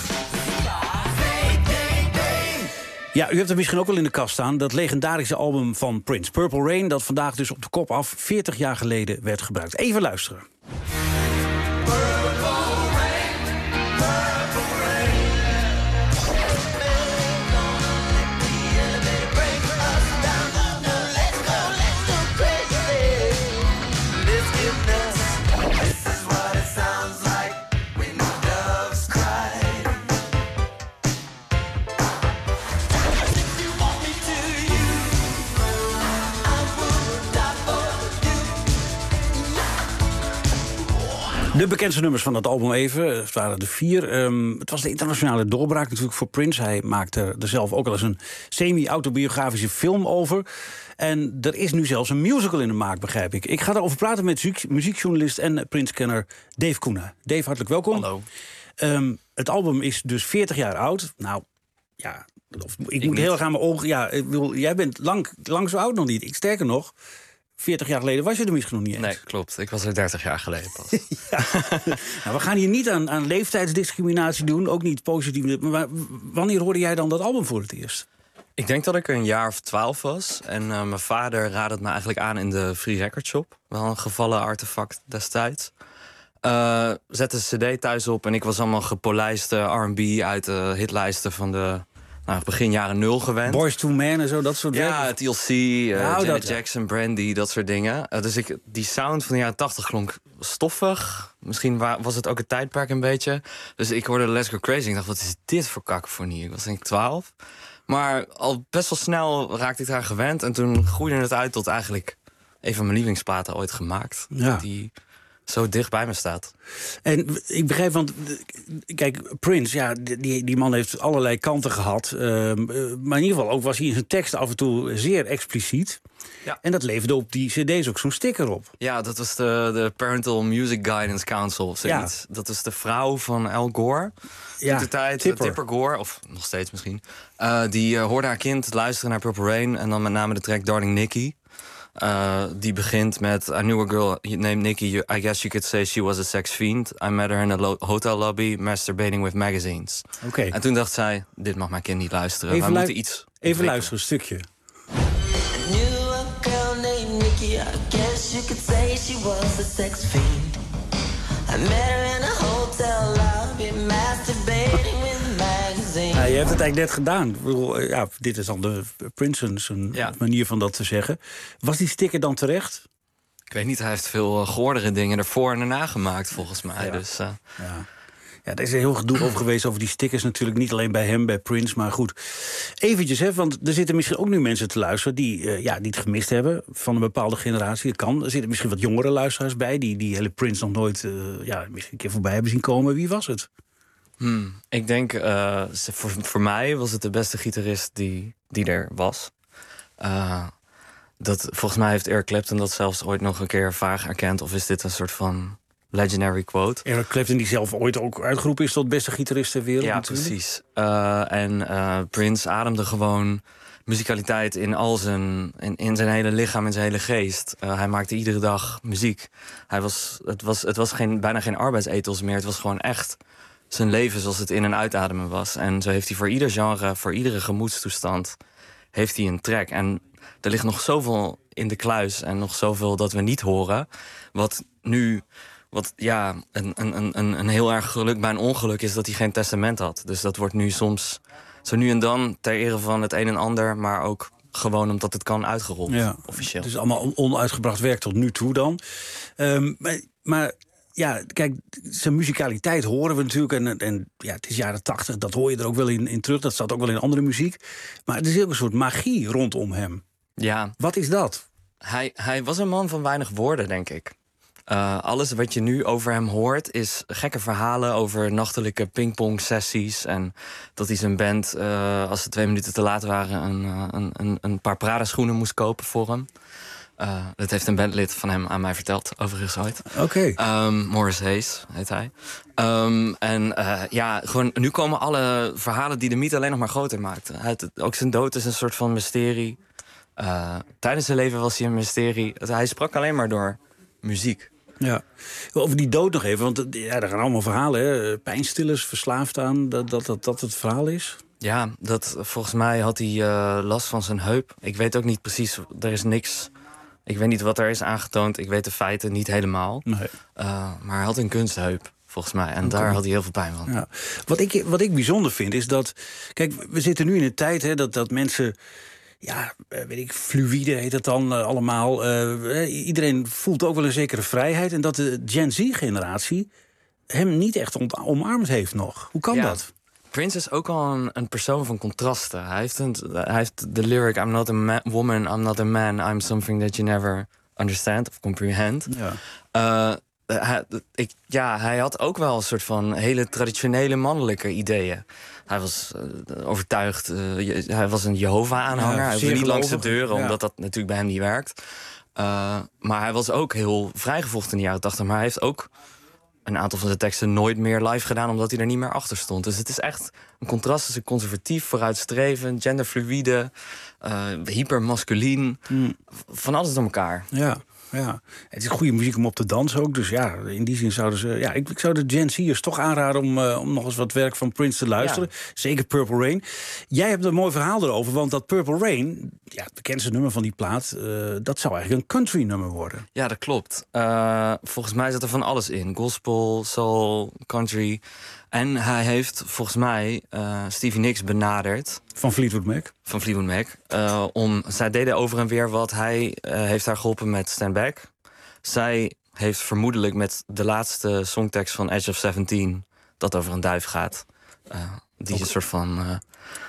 Ja, u hebt er misschien ook wel in de kast staan. Dat legendarische album van Prince, Purple Rain, dat vandaag dus op de kop af 40 jaar geleden werd gebruikt. Even luisteren. De bekendste nummers van dat album even, het waren er 4. Het was de internationale doorbraak natuurlijk voor Prince. Hij maakte er zelf ook al eens een semi-autobiografische film over. En er is nu zelfs een musical in de maak, begrijp ik. Ik ga daarover praten met muziekjournalist en Prince-kenner Dave Koenen. Dave, hartelijk welkom. Hallo. Het album is dus 40 jaar oud. Nou, ja, ik moet heel erg aan mijn ogen... Ja, jij bent lang zo oud nog niet. Sterker nog, 40 jaar geleden was je er misschien nog niet eens. Nee, klopt. Ik was er 30 jaar geleden pas. Nou, we gaan hier niet aan leeftijdsdiscriminatie doen. Ook niet positief. Maar wanneer hoorde jij dan dat album voor het eerst? Ik denk dat ik een jaar of 12 was. En mijn vader raadde het me eigenlijk aan in de Free Record Shop. Wel een gevallen artefact destijds. Zette een cd thuis op en ik was allemaal gepolijste R&B uit de hitlijsten van de begin jaren 0 gewend. Boyz II Men en zo, dat soort dingen. Ja, TLC, Janet Jackson, Brandy, dat soort dingen. Dus die sound van de jaren 80 klonk stoffig. Misschien was het ook het tijdperk een beetje. Dus ik hoorde Let's Go Crazy en ik dacht, wat is dit voor kakofonie? Ik was denk ik 12. Maar al best wel snel raakte ik daar gewend. En toen groeide het uit tot eigenlijk een van mijn lievelingsplaten ooit gemaakt. Ja. Die zo dicht bij me staat. En ik begrijp, want kijk, Prince, ja, die man heeft allerlei kanten gehad. Maar in ieder geval ook was hij in zijn tekst af en toe zeer expliciet. Ja. En dat leverde op die cd's ook zo'n sticker op. Ja, dat was de Parental Music Guidance Council of zoiets. Ja. Dat is de vrouw van Al Gore. Ja, de tijd, Tipper Gore, of nog steeds misschien. Die hoorde haar kind luisteren naar Purple Rain. En dan met name de track Darling Nikki. Die begint met I knew a girl named Nikki. I guess you could say she was a sex fiend. I met her in a hotel lobby masturbating with magazines. Okay. En toen dacht zij, dit mag mijn kind niet luisteren. Even wij moeten iets even luisteren, een stukje. I knew a girl named Nikki. I guess you could say she was a sex fiend. I met her in a hotel lobby masturbating with magazines. Ja, je hebt het eigenlijk net gedaan. Ik bedoel, ja, dit is dan de Prince's manier van dat te zeggen. Was die sticker dan terecht? Ik weet niet, hij heeft veel gehoordere dingen ervoor en erna gemaakt, volgens mij. Ja. Dus, Ja, er is heel gedoe over geweest over die stickers natuurlijk. Niet alleen bij hem, bij Prince, maar goed. Eventjes, hè, want er zitten misschien ook nu mensen te luisteren... die het gemist hebben van een bepaalde generatie. Het kan. Er zitten misschien wat jongere luisteraars bij... die hele Prince nog nooit misschien een keer voorbij hebben zien komen. Wie was het? Ik denk, voor mij was het de beste gitarist die er was. Volgens mij heeft Eric Clapton dat zelfs ooit nog een keer vaag erkend. Of is dit een soort van legendary quote? Eric Clapton, die zelf ooit ook uitgeroepen is tot beste gitarist ter wereld. Ja, natuurlijk. Precies. En Prince ademde gewoon muzikaliteit in in zijn hele lichaam, in zijn hele geest. Hij maakte iedere dag muziek. Het was bijna geen arbeidsethos meer. Het was gewoon echt zijn leven zoals het in- en uitademen was. En zo heeft hij voor ieder genre, voor iedere gemoedstoestand, heeft hij een track. En er ligt nog zoveel in de kluis en nog zoveel dat we niet horen. Een heel erg geluk bij een ongeluk is dat hij geen testament had. Dus dat wordt nu soms zo nu en dan ter ere van het een en ander, maar ook gewoon omdat het kan uitgerold, officieel. Het is allemaal onuitgebracht werk tot nu toe dan. Maar ja, kijk, zijn muzikaliteit horen we natuurlijk. En het is jaren 80, dat hoor je er ook wel in terug. Dat staat ook wel in andere muziek. Maar er is ook een soort magie rondom hem. Ja. Wat is dat? Hij was een man van weinig woorden, denk ik. Alles wat je nu over hem hoort is gekke verhalen over nachtelijke pingpong-sessies. En dat hij zijn band, als ze 2 minuten te laat waren, een paar Prada-schoenen moest kopen voor hem. Dat heeft een bandlid van hem aan mij verteld, overigens ooit. Oké. Morris Hayes heet hij. Gewoon nu komen alle verhalen die de mythe alleen nog maar groter maakten. Ook zijn dood is een soort van mysterie. Tijdens zijn leven was hij een mysterie. Hij sprak alleen maar door muziek. Ja, over die dood nog even, want er gaan allemaal verhalen. Hè? Pijnstillers, verslaafd aan, dat het verhaal is. Ja, volgens mij had hij last van zijn heup. Ik weet ook niet precies, er is niks. Ik weet niet wat er is aangetoond. Ik weet de feiten niet helemaal. Nee. Maar hij had een kunstheup, volgens mij. En daar had hij heel veel pijn van. Ja. Wat ik bijzonder vind, is dat... Kijk, we zitten nu in een tijd dat mensen... Ja, fluïde heet het dan allemaal. Iedereen voelt ook wel een zekere vrijheid. En dat de Gen Z-generatie hem niet echt omarmd heeft nog. Hoe kan dat? Prince is ook al een persoon van contrasten. Hij heeft de lyric I'm not a woman, I'm not a man, I'm something that you never understand of comprehend. Ja. Hij had ook wel een soort van hele traditionele mannelijke ideeën. Hij was overtuigd, hij was een Jehovah-aanhanger. Hij hoefde niet langs de deuren, omdat dat natuurlijk bij hem niet werkt. Maar hij was ook heel vrijgevochten in de jaren 80. Maar hij heeft ook een aantal van zijn teksten nooit meer live gedaan, omdat hij er niet meer achter stond. Dus het is echt een contrast tussen conservatief, vooruitstrevend, genderfluïde, hypermasculien. Van alles door elkaar. Ja. Het is goede muziek om op te dansen ook. Dus ja, in die zin zouden ze... Ja, ik zou de Gen Z'ers toch aanraden om nog eens wat werk van Prince te luisteren. Ja. Zeker Purple Rain. Jij hebt een mooi verhaal erover, want dat Purple Rain, het bekendste nummer van die plaat, dat zou eigenlijk een country nummer worden. Ja, dat klopt. Volgens mij zit er van alles in. Gospel, soul, country. En hij heeft volgens mij Stevie Nicks benaderd. Van Fleetwood Mac. Zij deden over en weer wat. Hij heeft haar geholpen met Stand Back. Zij heeft vermoedelijk met de laatste songtekst van Edge of 17... dat over een duif gaat. Die een soort van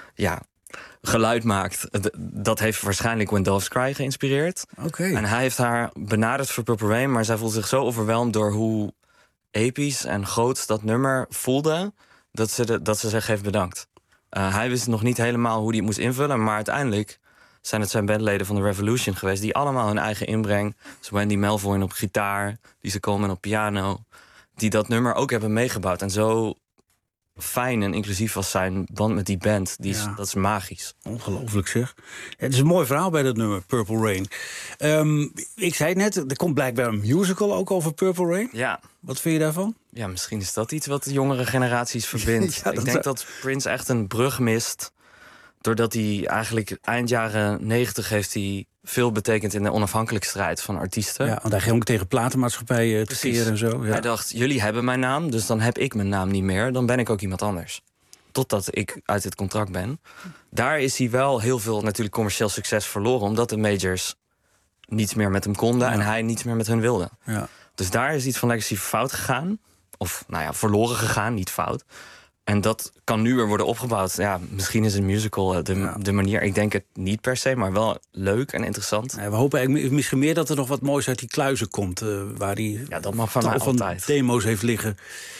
geluid maakt. Dat heeft waarschijnlijk When Doves Cry geïnspireerd. Okay. En hij heeft haar benaderd voor Purple Rain, maar zij voelt zich zo overweldigd door hoe episch en groot dat nummer voelde, dat ze zich heeft bedankt. Hij wist nog niet helemaal hoe hij het moest invullen, maar uiteindelijk zijn het zijn bandleden van The Revolution geweest die allemaal hun eigen inbreng, zoals Wendy Melvoin op gitaar, Lisa Coleman op piano, die dat nummer ook hebben meegebouwd. En zo fijn en inclusief was zijn band met die band. Dat is magisch. Ongelooflijk zeg. Het is een mooi verhaal bij dat nummer, Purple Rain. Ik zei het net, er komt blijkbaar een musical ook over Purple Rain. Ja. Wat vind je daarvan? Ja, misschien is dat iets wat de jongere generaties verbindt. Ik denk dat Prince echt een brug mist, doordat hij eigenlijk eind jaren 90 heeft hij veel betekend in de onafhankelijkheidsstrijd van artiesten. Ja, want hij ging ook tegen platenmaatschappijen te keren en zo. Ja. Hij dacht, jullie hebben mijn naam, dus dan heb ik mijn naam niet meer. Dan ben ik ook iemand anders. Totdat ik uit dit contract ben. Daar is hij wel heel veel natuurlijk commercieel succes verloren, omdat de majors niets meer met hem konden en hij niets meer met hun wilde. Ja. Dus daar is iets van legacy fout gegaan. Of verloren gegaan, niet fout. En dat kan nu weer worden opgebouwd. Ja, misschien is een musical de manier. Ik denk het niet per se, maar wel leuk en interessant. Ja, we hopen eigenlijk misschien meer dat er nog wat moois uit die kluizen komt. Waar hij dat mag van mij altijd. Demo's heeft liggen.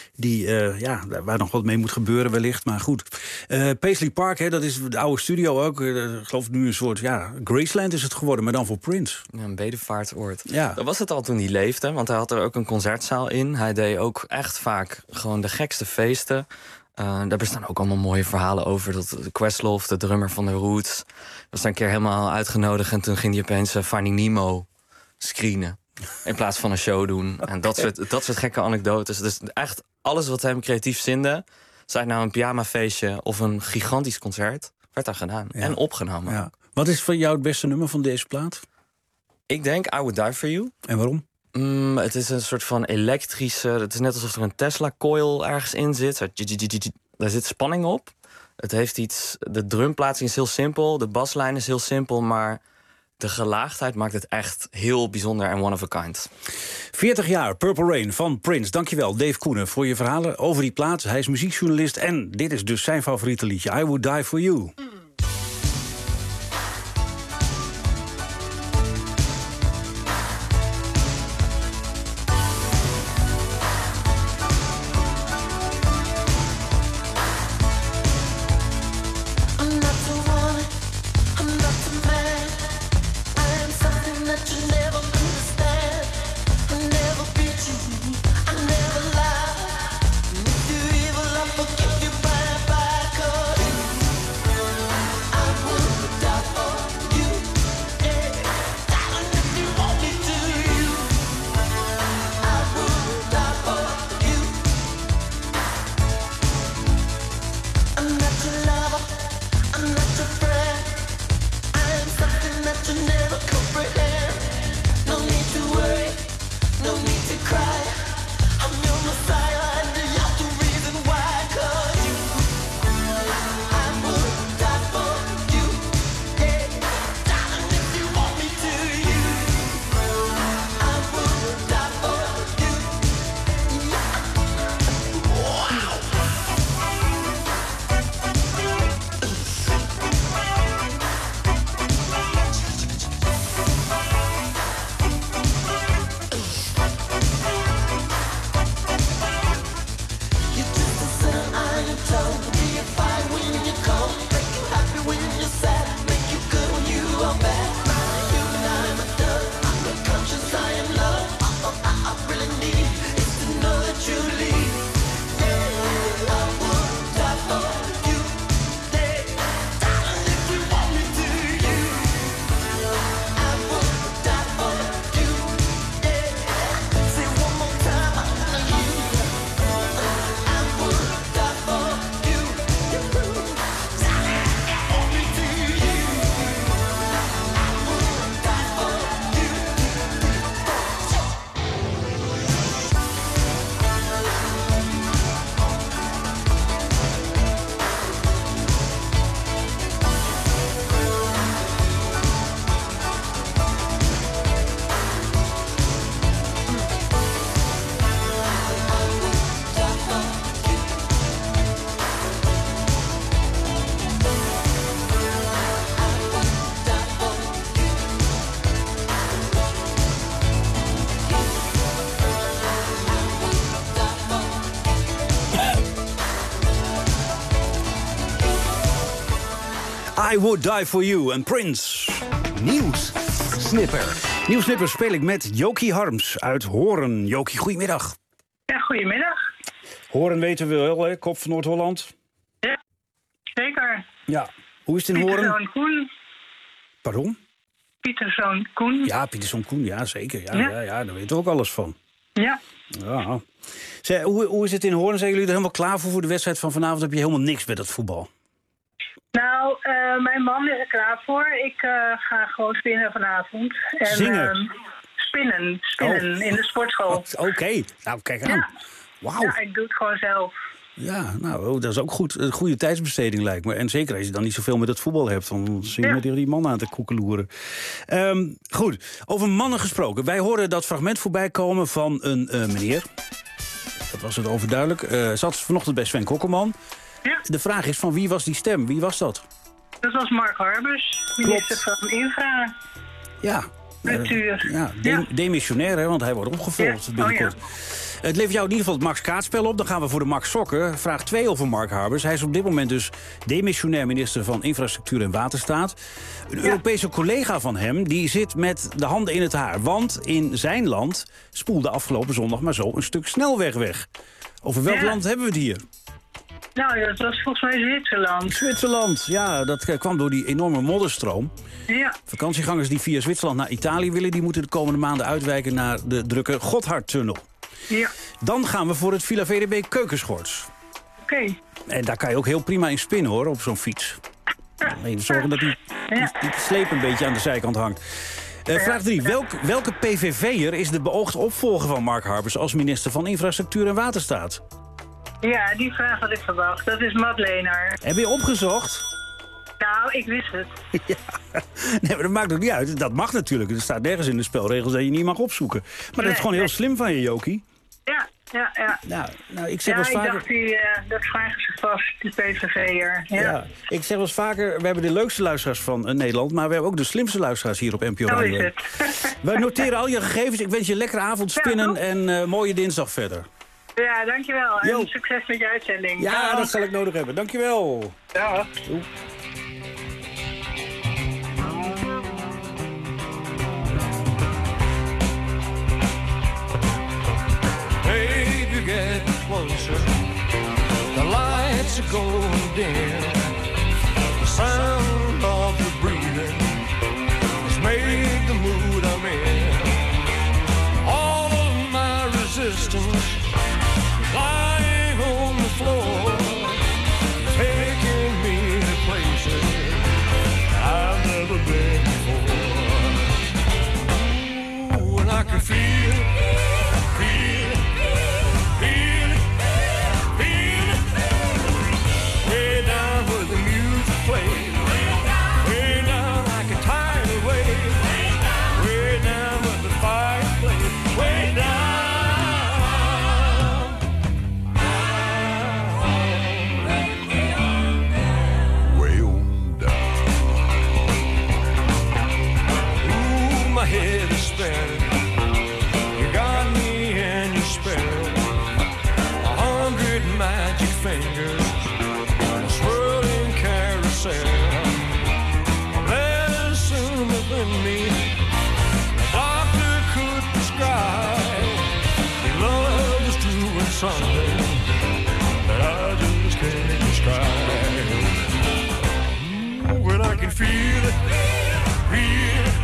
Waar nog wat mee moet gebeuren wellicht. Maar goed. Paisley Park, dat is de oude studio ook. Ik geloof nu een soort, Graceland is het geworden, maar dan voor Prince. Ja, een bedevaartoord. Ja. Dat was het al toen hij leefde, want hij had er ook een concertzaal in. Hij deed ook echt vaak gewoon de gekste feesten. Daar bestaan ook allemaal mooie verhalen over. Dat Questlove, de drummer van The Roots, was daar een keer helemaal uitgenodigd. En toen ging hij opeens Finding Nemo screenen. In plaats van een show doen. En dat soort gekke anekdotes. Dus echt alles wat hem creatief zinde, zij nou een pyjamafeestje of een gigantisch concert, werd daar gedaan. Ja. En opgenomen. Ja. Wat is voor jou het beste nummer van deze plaat? Ik denk I Would Die For You. En waarom? Het is een soort van elektrische... Het is net alsof er een Tesla-coil ergens in zit. Daar zit spanning op. Het heeft iets... De drumplaatsing is heel simpel. De baslijn is heel simpel. Maar de gelaagdheid maakt het echt heel bijzonder en one of a kind. 40 jaar, Purple Rain van Prince. Dankjewel, Dave Koenen, voor je verhalen over die plaat. Hij is muziekjournalist en dit is dus zijn favoriete liedje. I Would Die For You. Bye, bye, 'cause I Would Die For You en Prince. Nieuwssnipper speel ik met Jokie Harms uit Hoorn. Jokie, goedemiddag. Ja, goedemiddag. Hoorn weten we wel, hè? Kop van Noord-Holland. Ja, zeker. Ja, hoe is het in Hoorn? Pieterszoon Koen. Pardon? Pieterszoon Koen. Ja, Pieterszoon Koen, ja, zeker. Ja, daar weten we ook alles van. Ja. Ja. Zeg, hoe is het in Hoorn? Zijn jullie er helemaal klaar voor de wedstrijd van vanavond? Heb je helemaal niks met het voetbal? Nou, mijn man is er klaar voor. Ik ga gewoon spinnen vanavond. En, zingen? Spinnen in de sportschool. Oké. Nou, kijk aan. Ja. Wauw. Ja, ik doe het gewoon zelf. Ja, nou, dat is ook goed. Een goede tijdsbesteding lijkt me. En zeker als je dan niet zoveel met het voetbal hebt. Dan zit je met die man aan te koekeloeren. Goed, over mannen gesproken. Wij horen dat fragment voorbij komen van een meneer. Dat was het overduidelijk. Zat vanochtend bij Sven Kokkelman. Ja. De vraag is, van wie was die stem? Wie was dat? Dat was Mark Harbers, minister van Infra. Ja. Natuur. Demissionair, hè, want hij wordt opgevolgd binnenkort. Het levert jou in ieder geval het Max kaartspel op. Dan gaan we voor de Max sokken. Vraag 2 over Mark Harbers. Hij is op dit moment dus demissionair minister van Infrastructuur en Waterstaat. Een Europese collega van hem die zit met de handen in het haar. Want in zijn land spoelde afgelopen zondag maar zo een stuk snelweg weg. Over welk land hebben we het hier? Nou, dat was volgens mij Zwitserland. Zwitserland, ja, dat kwam door die enorme modderstroom. Ja. Vakantiegangers die via Zwitserland naar Italië willen, die moeten de komende maanden uitwijken naar de drukke Gotthardtunnel. Ja. Dan gaan we voor het Villa VDB keukenschorts. Oké. En daar kan je ook heel prima in spinnen, hoor, op zo'n fiets. Alleen zorgen dat die sleep een beetje aan de zijkant hangt. Vraag 3. Welke PVV'er is de beoogde opvolger van Mark Harbers als minister van Infrastructuur en Waterstaat? Ja, die vraag had ik verwacht. Dat is Matt Leenaar. Heb je opgezocht? Nou, ik wist het. Ja. Nee, maar dat maakt ook niet uit. Dat mag natuurlijk. Er staat nergens in de spelregels dat je niet mag opzoeken. Maar dat is gewoon heel slim van je, Jokie. Ja. Nou, ik zeg wel eens vaker... dacht, dat vragen ze vast, de PVV'er. Ja, ik zeg wel eens vaker, we hebben de leukste luisteraars van Nederland, maar we hebben ook de slimste luisteraars hier op NPO Radio. Zo is het. Wij noteren al je gegevens. Ik wens je een lekkere avond spinnen en mooie dinsdag verder. Ja, dankjewel. En succes met je uitzending. Ja, dat zal ik nodig hebben. Dankjewel. Ja. Doei. Baby, get closer. The lights are going dim. The sound of the breathing has made the mood I'm in. All of my resistance lying on the floor, taking me to places I've never been before. Ooh, and I can feel it. You got me in your spell. 100 magic fingers on a swirling carousel. Medicine within me, the doctor could prescribe. Your love is doing something that I just can't describe. Ooh, when I can feel it, feel it.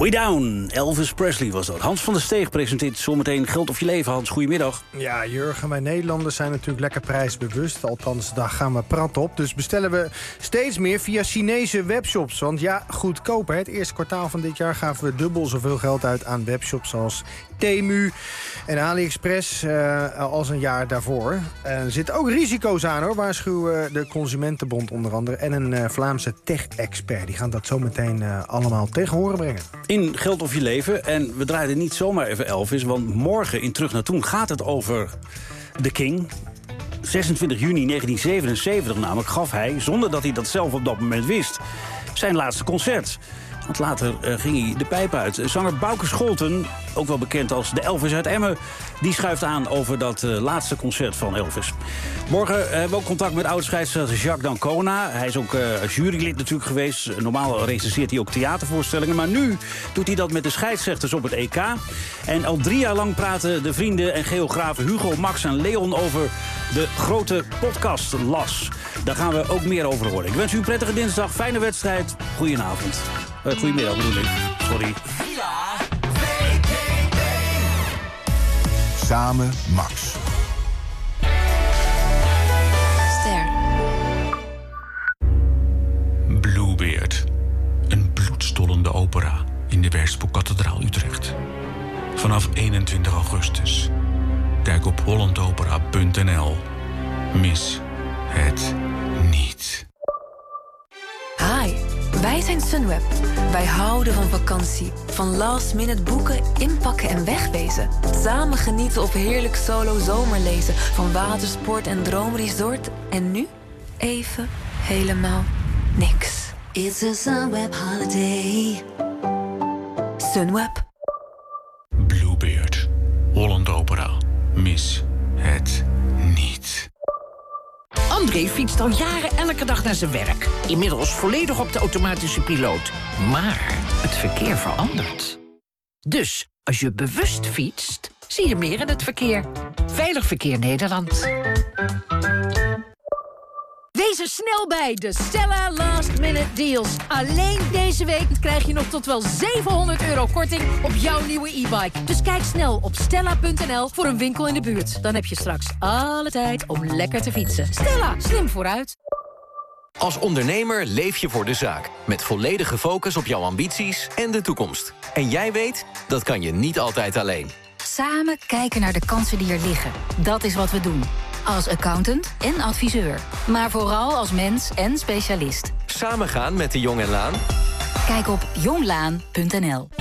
We Down, Elvis Presley was dat. Hans van der Steeg presenteert zometeen Geld of je leven. Hans, goedemiddag. Ja, Jurgen, wij Nederlanders zijn natuurlijk lekker prijsbewust. Althans, daar gaan we prat op. Dus bestellen we steeds meer via Chinese webshops. Want ja, goedkoper. Het eerste kwartaal van dit jaar gaven we dubbel zoveel geld uit aan webshops zoals Temu en AliExpress als een jaar daarvoor. Er zitten ook risico's aan, hoor, waarschuwen de Consumentenbond onder andere. En een Vlaamse tech-expert. Die gaan dat zo meteen allemaal tegen horen brengen. In Geld of je leven. En we draaiden niet zomaar even Elvis, want morgen in Terug naar Toen gaat het over The King. 26 juni 1977 namelijk gaf hij, zonder dat hij dat zelf op dat moment wist, zijn laatste concert. Want later ging hij de pijp uit. Zanger Bouke Scholten, ook wel bekend als de Elvis uit Emmen, die schuift aan over dat laatste concert van Elvis. Morgen hebben we ook contact met oud-scheidsrechter Jacques d'Ancona. Hij is ook jurylid natuurlijk geweest. Normaal recenseert hij ook theatervoorstellingen. Maar nu doet hij dat met de scheidsrechters op het EK. En al 3 jaar lang praten de vrienden en geografen Hugo, Max en Leon over de grote podcast LAS. Daar gaan we ook meer over horen. Ik wens u een prettige dinsdag, fijne wedstrijd. Goedenavond. Goedemiddag bedoel ik. Sorry. Samen Max. Ster. Bluebeard. Een bloedstollende opera in de Werspoel-kathedraal Utrecht. Vanaf 21 augustus. Kijk op hollandopera.nl. Mis het niet. Hi, wij zijn Sunweb. Wij houden van vakantie. Van last minute boeken, inpakken en wegwezen. Samen genieten of heerlijk solo zomerlezen. Van watersport en droomresort. En nu even helemaal niks. It's a Sunweb holiday. Sunweb. Bluebeard. Holland Opera. Mis het niet. André fietst al jaren elke dag naar zijn werk. Inmiddels volledig op de automatische piloot. Maar het verkeer verandert. Dus als je bewust fietst, zie je meer in het verkeer. Veilig Verkeer Nederland. Wees er snel bij de Stella Last Minute Deals. Alleen deze week krijg je nog tot wel €700 korting op jouw nieuwe e-bike. Dus kijk snel op stella.nl voor een winkel in de buurt. Dan heb je straks alle tijd om lekker te fietsen. Stella, slim vooruit. Als ondernemer leef je voor de zaak. Met volledige focus op jouw ambities en de toekomst. En jij weet, dat kan je niet altijd alleen. Samen kijken naar de kansen die er liggen. Dat is wat we doen. Als accountant en adviseur. Maar vooral als mens en specialist. Samen gaan met de Jong en Laan. Kijk op jonglaan.nl.